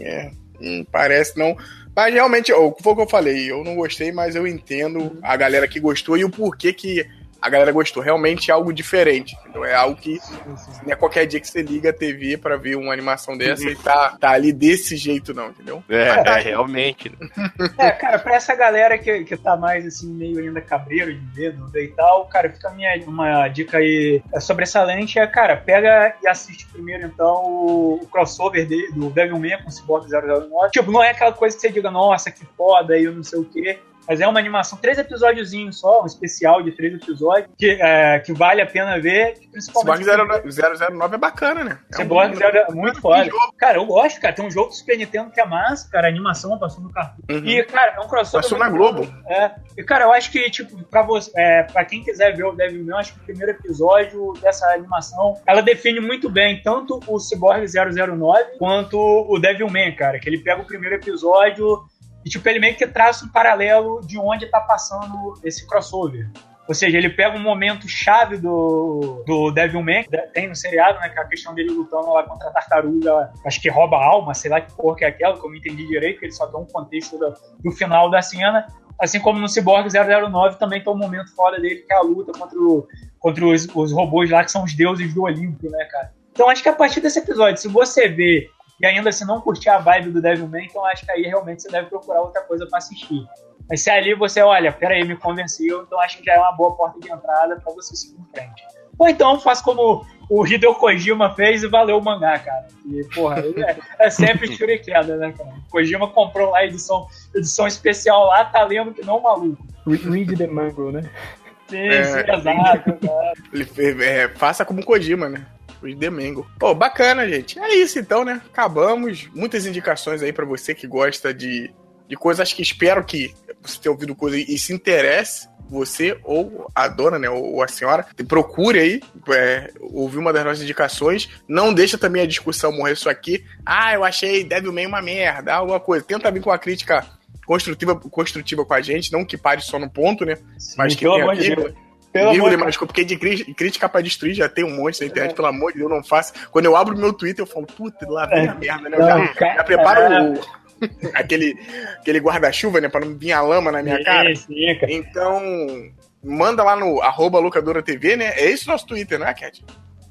parece não... Mas realmente, foi o que eu falei, eu não gostei, mas eu entendo a galera que gostou e o porquê que a galera gostou. Realmente é algo diferente, entendeu? É algo que não é qualquer dia que você liga a TV pra ver uma animação dessa e tá ali desse jeito, não, entendeu? Realmente. Cara, pra essa galera que tá mais, assim, meio ainda cabreiro de dedo e tal, cara, fica uma dica aí sobressalente, cara, pega e assiste primeiro, então, o crossover do Devilman com o Cyborg 009. Tipo, não é aquela coisa que você diga, nossa, que foda, e eu não sei o quê. Mas é uma animação, 3 episódiozinhos só, um especial de 3 episódios, que vale a pena ver. Principalmente Cyborg 009 é bacana, né? Cyborg 009 é muito foda. Cara, eu gosto, cara. Tem um jogo do Super Nintendo que é massa, cara. A animação passou no cartão. E, cara, é um crossover. Passou na Globo. E, cara, eu acho que, tipo, pra quem quiser ver o Devilman, eu acho que o primeiro episódio dessa animação, ela define muito bem tanto o Cyborg 009 quanto o Devilman, cara. Que ele pega o primeiro episódio... E, tipo, ele meio que traça um paralelo de onde tá passando esse crossover. Ou seja, ele pega um momento chave do Devilman, que tem no seriado, né, que é a questão dele lutando lá contra a tartaruga, acho que rouba a alma, sei lá que porra que é aquela, que eu não entendi direito, que ele só dá um contexto do final da cena. Assim como no Cyborg 009 também tem um momento foda dele, que é a luta contra os robôs lá, que são os deuses do Olimpo, né, cara? Então, acho que a partir desse episódio, se você vê e ainda se não curtir a vibe do Devilman, então acho que aí realmente você deve procurar outra coisa pra assistir. Mas se ali você, olha, peraí, me convenceu, então acho que já é uma boa porta de entrada pra você seguir em frente. Ou então faz como o Hideo Kojima fez e valeu o mangá, cara. E, porra, é sempre churiqueda, né, cara? O Kojima comprou lá a edição especial lá, tá lendo que não o maluco. Read the Mango, né? Sim, exato. Ele faça como o Kojima, né? Os Demengo. Pô, bacana, gente. É isso então, né? Acabamos. Muitas indicações aí pra você que gosta de coisas. Acho que espero que você tenha ouvido coisa e se interesse, você ou a dona, né? Ou a senhora. Procure aí ouvir uma das nossas indicações. Não deixa também a discussão morrer só aqui. Eu achei Devilman uma merda, alguma coisa. Tenta vir com a crítica construtiva com a gente. Não que pare só no ponto, né? Sim, mas que tenha vírgula. Porque de crítica pra destruir já tem um monte na internet, pelo amor de Deus, não faço. Quando eu abro meu Twitter, eu falo, puta, lá vem a merda, né? Eu já preparo aquele guarda-chuva, né? Pra não vir a lama na minha cara. Então, manda lá no @locadoratv, né? É esse o nosso Twitter, não é, Cat?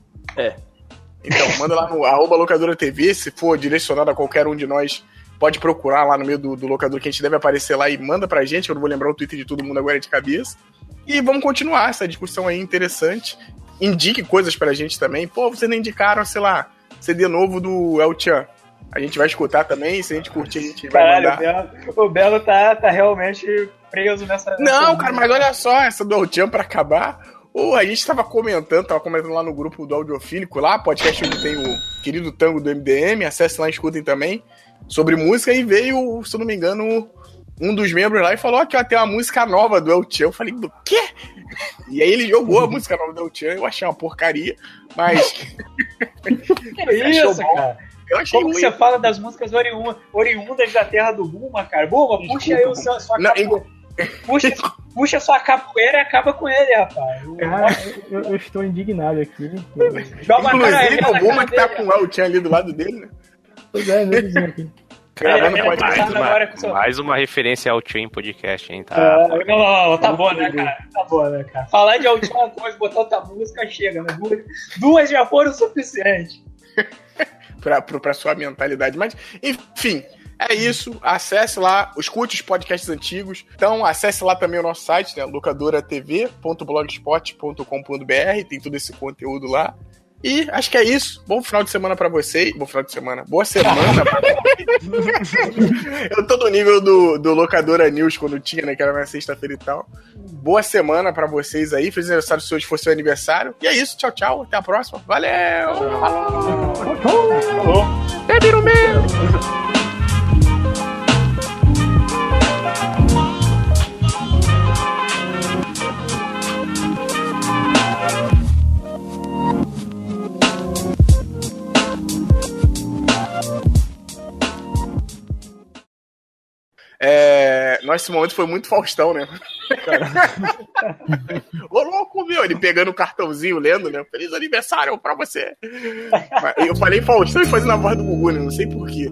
Então, manda lá no @locadoratv, se for direcionado a qualquer um de nós, pode procurar lá no meio do locador que a gente deve aparecer lá e manda pra gente, eu não vou lembrar o Twitter de todo mundo agora de cabeça. E vamos continuar essa discussão aí interessante. Indique coisas pra gente também. Pô, vocês não indicaram, sei lá, CD novo do El Chan. A gente vai escutar também, se a gente curtir, a gente vai mandar. O Belo tá realmente preso nessa... Não, cara, mas olha só, essa do El Chan pra acabar. A gente tava comentando lá no grupo do Audiofílico, lá, podcast onde tem o querido Tango do MDM, acessem lá e escutem também, sobre música, e veio, se eu não me engano, um dos membros lá e falou que tem uma música nova do El Chan. Eu falei, do quê? E aí ele jogou a música nova do El Chan, eu achei uma porcaria, mas... Que isso, cara? Eu achei como ruim. Você fala das músicas oriundas da terra do Buma, cara? Buma, puxa aí o seu... puxa sua capoeira e acaba com ele, rapaz. Cara, eu estou indignado aqui. Joga uma cara Inclusive, o Guma que tá com o El-Chan ali do lado dele, né? Pois é, meu vizinho aqui. Mais uma referência ao Chain Podcast, hein? Tá? Não, tá bom, né, cara? Tá bom, né, cara? Falar de última coisa, botar outra música, chega, né? Duas já foram o suficiente. pra sua mentalidade. Mas, enfim, é isso. Acesse lá, escute os podcasts antigos. Então, acesse lá também o nosso site, né? locadoratv.blogspot.com.br. Tem todo esse conteúdo lá. E acho que é isso. Bom final de semana pra vocês. Bom final de semana. Boa semana. Eu tô no nível do Locadora News quando tinha, né? Que era na sexta-feira e tal. Boa semana pra vocês aí. Feliz aniversário se hoje fosse seu aniversário. E é isso. Tchau, tchau. Até a próxima. Valeu! Falou! Bebe no meu! Nossa, esse momento foi muito Faustão, né? Ô, louco, meu! Ele pegando o cartãozinho, lendo, né? Feliz aniversário pra você! Eu falei Faustão e fazendo a voz do Gugu, né? Não sei porquê.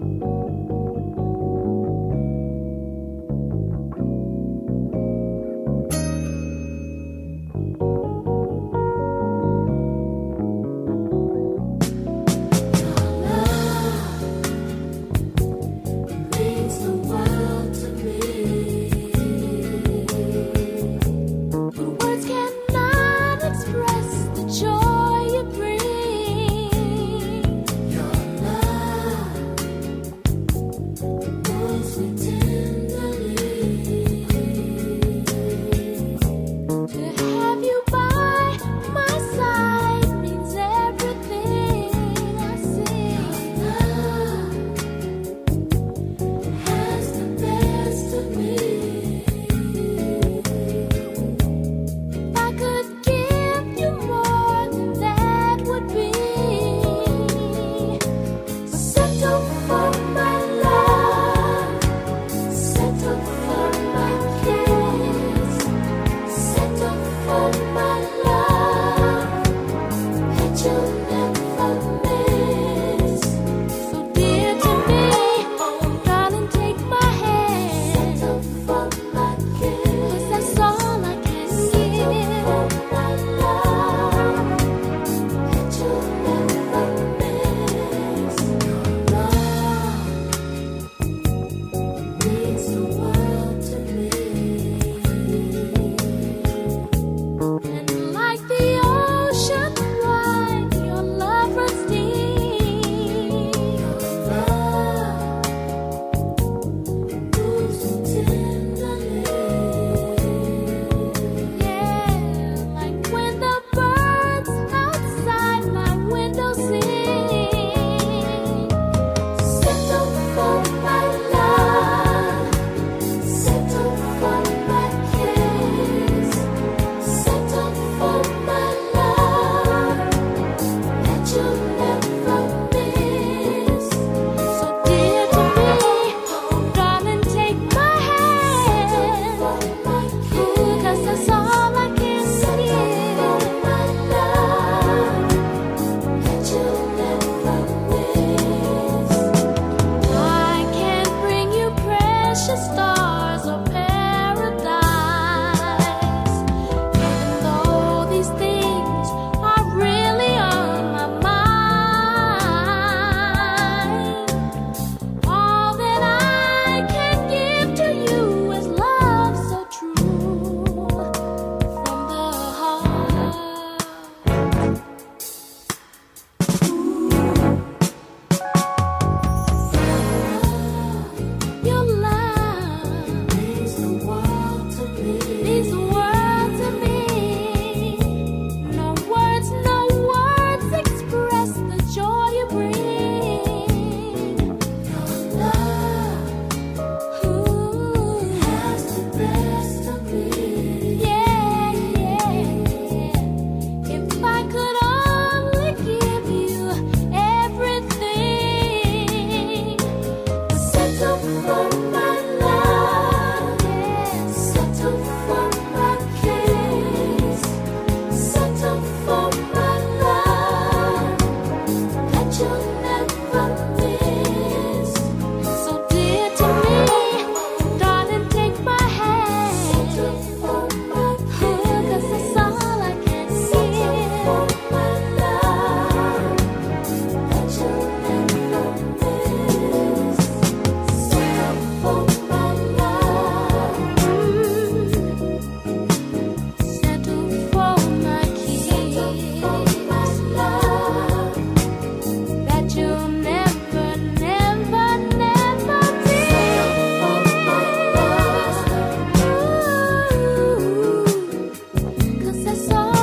só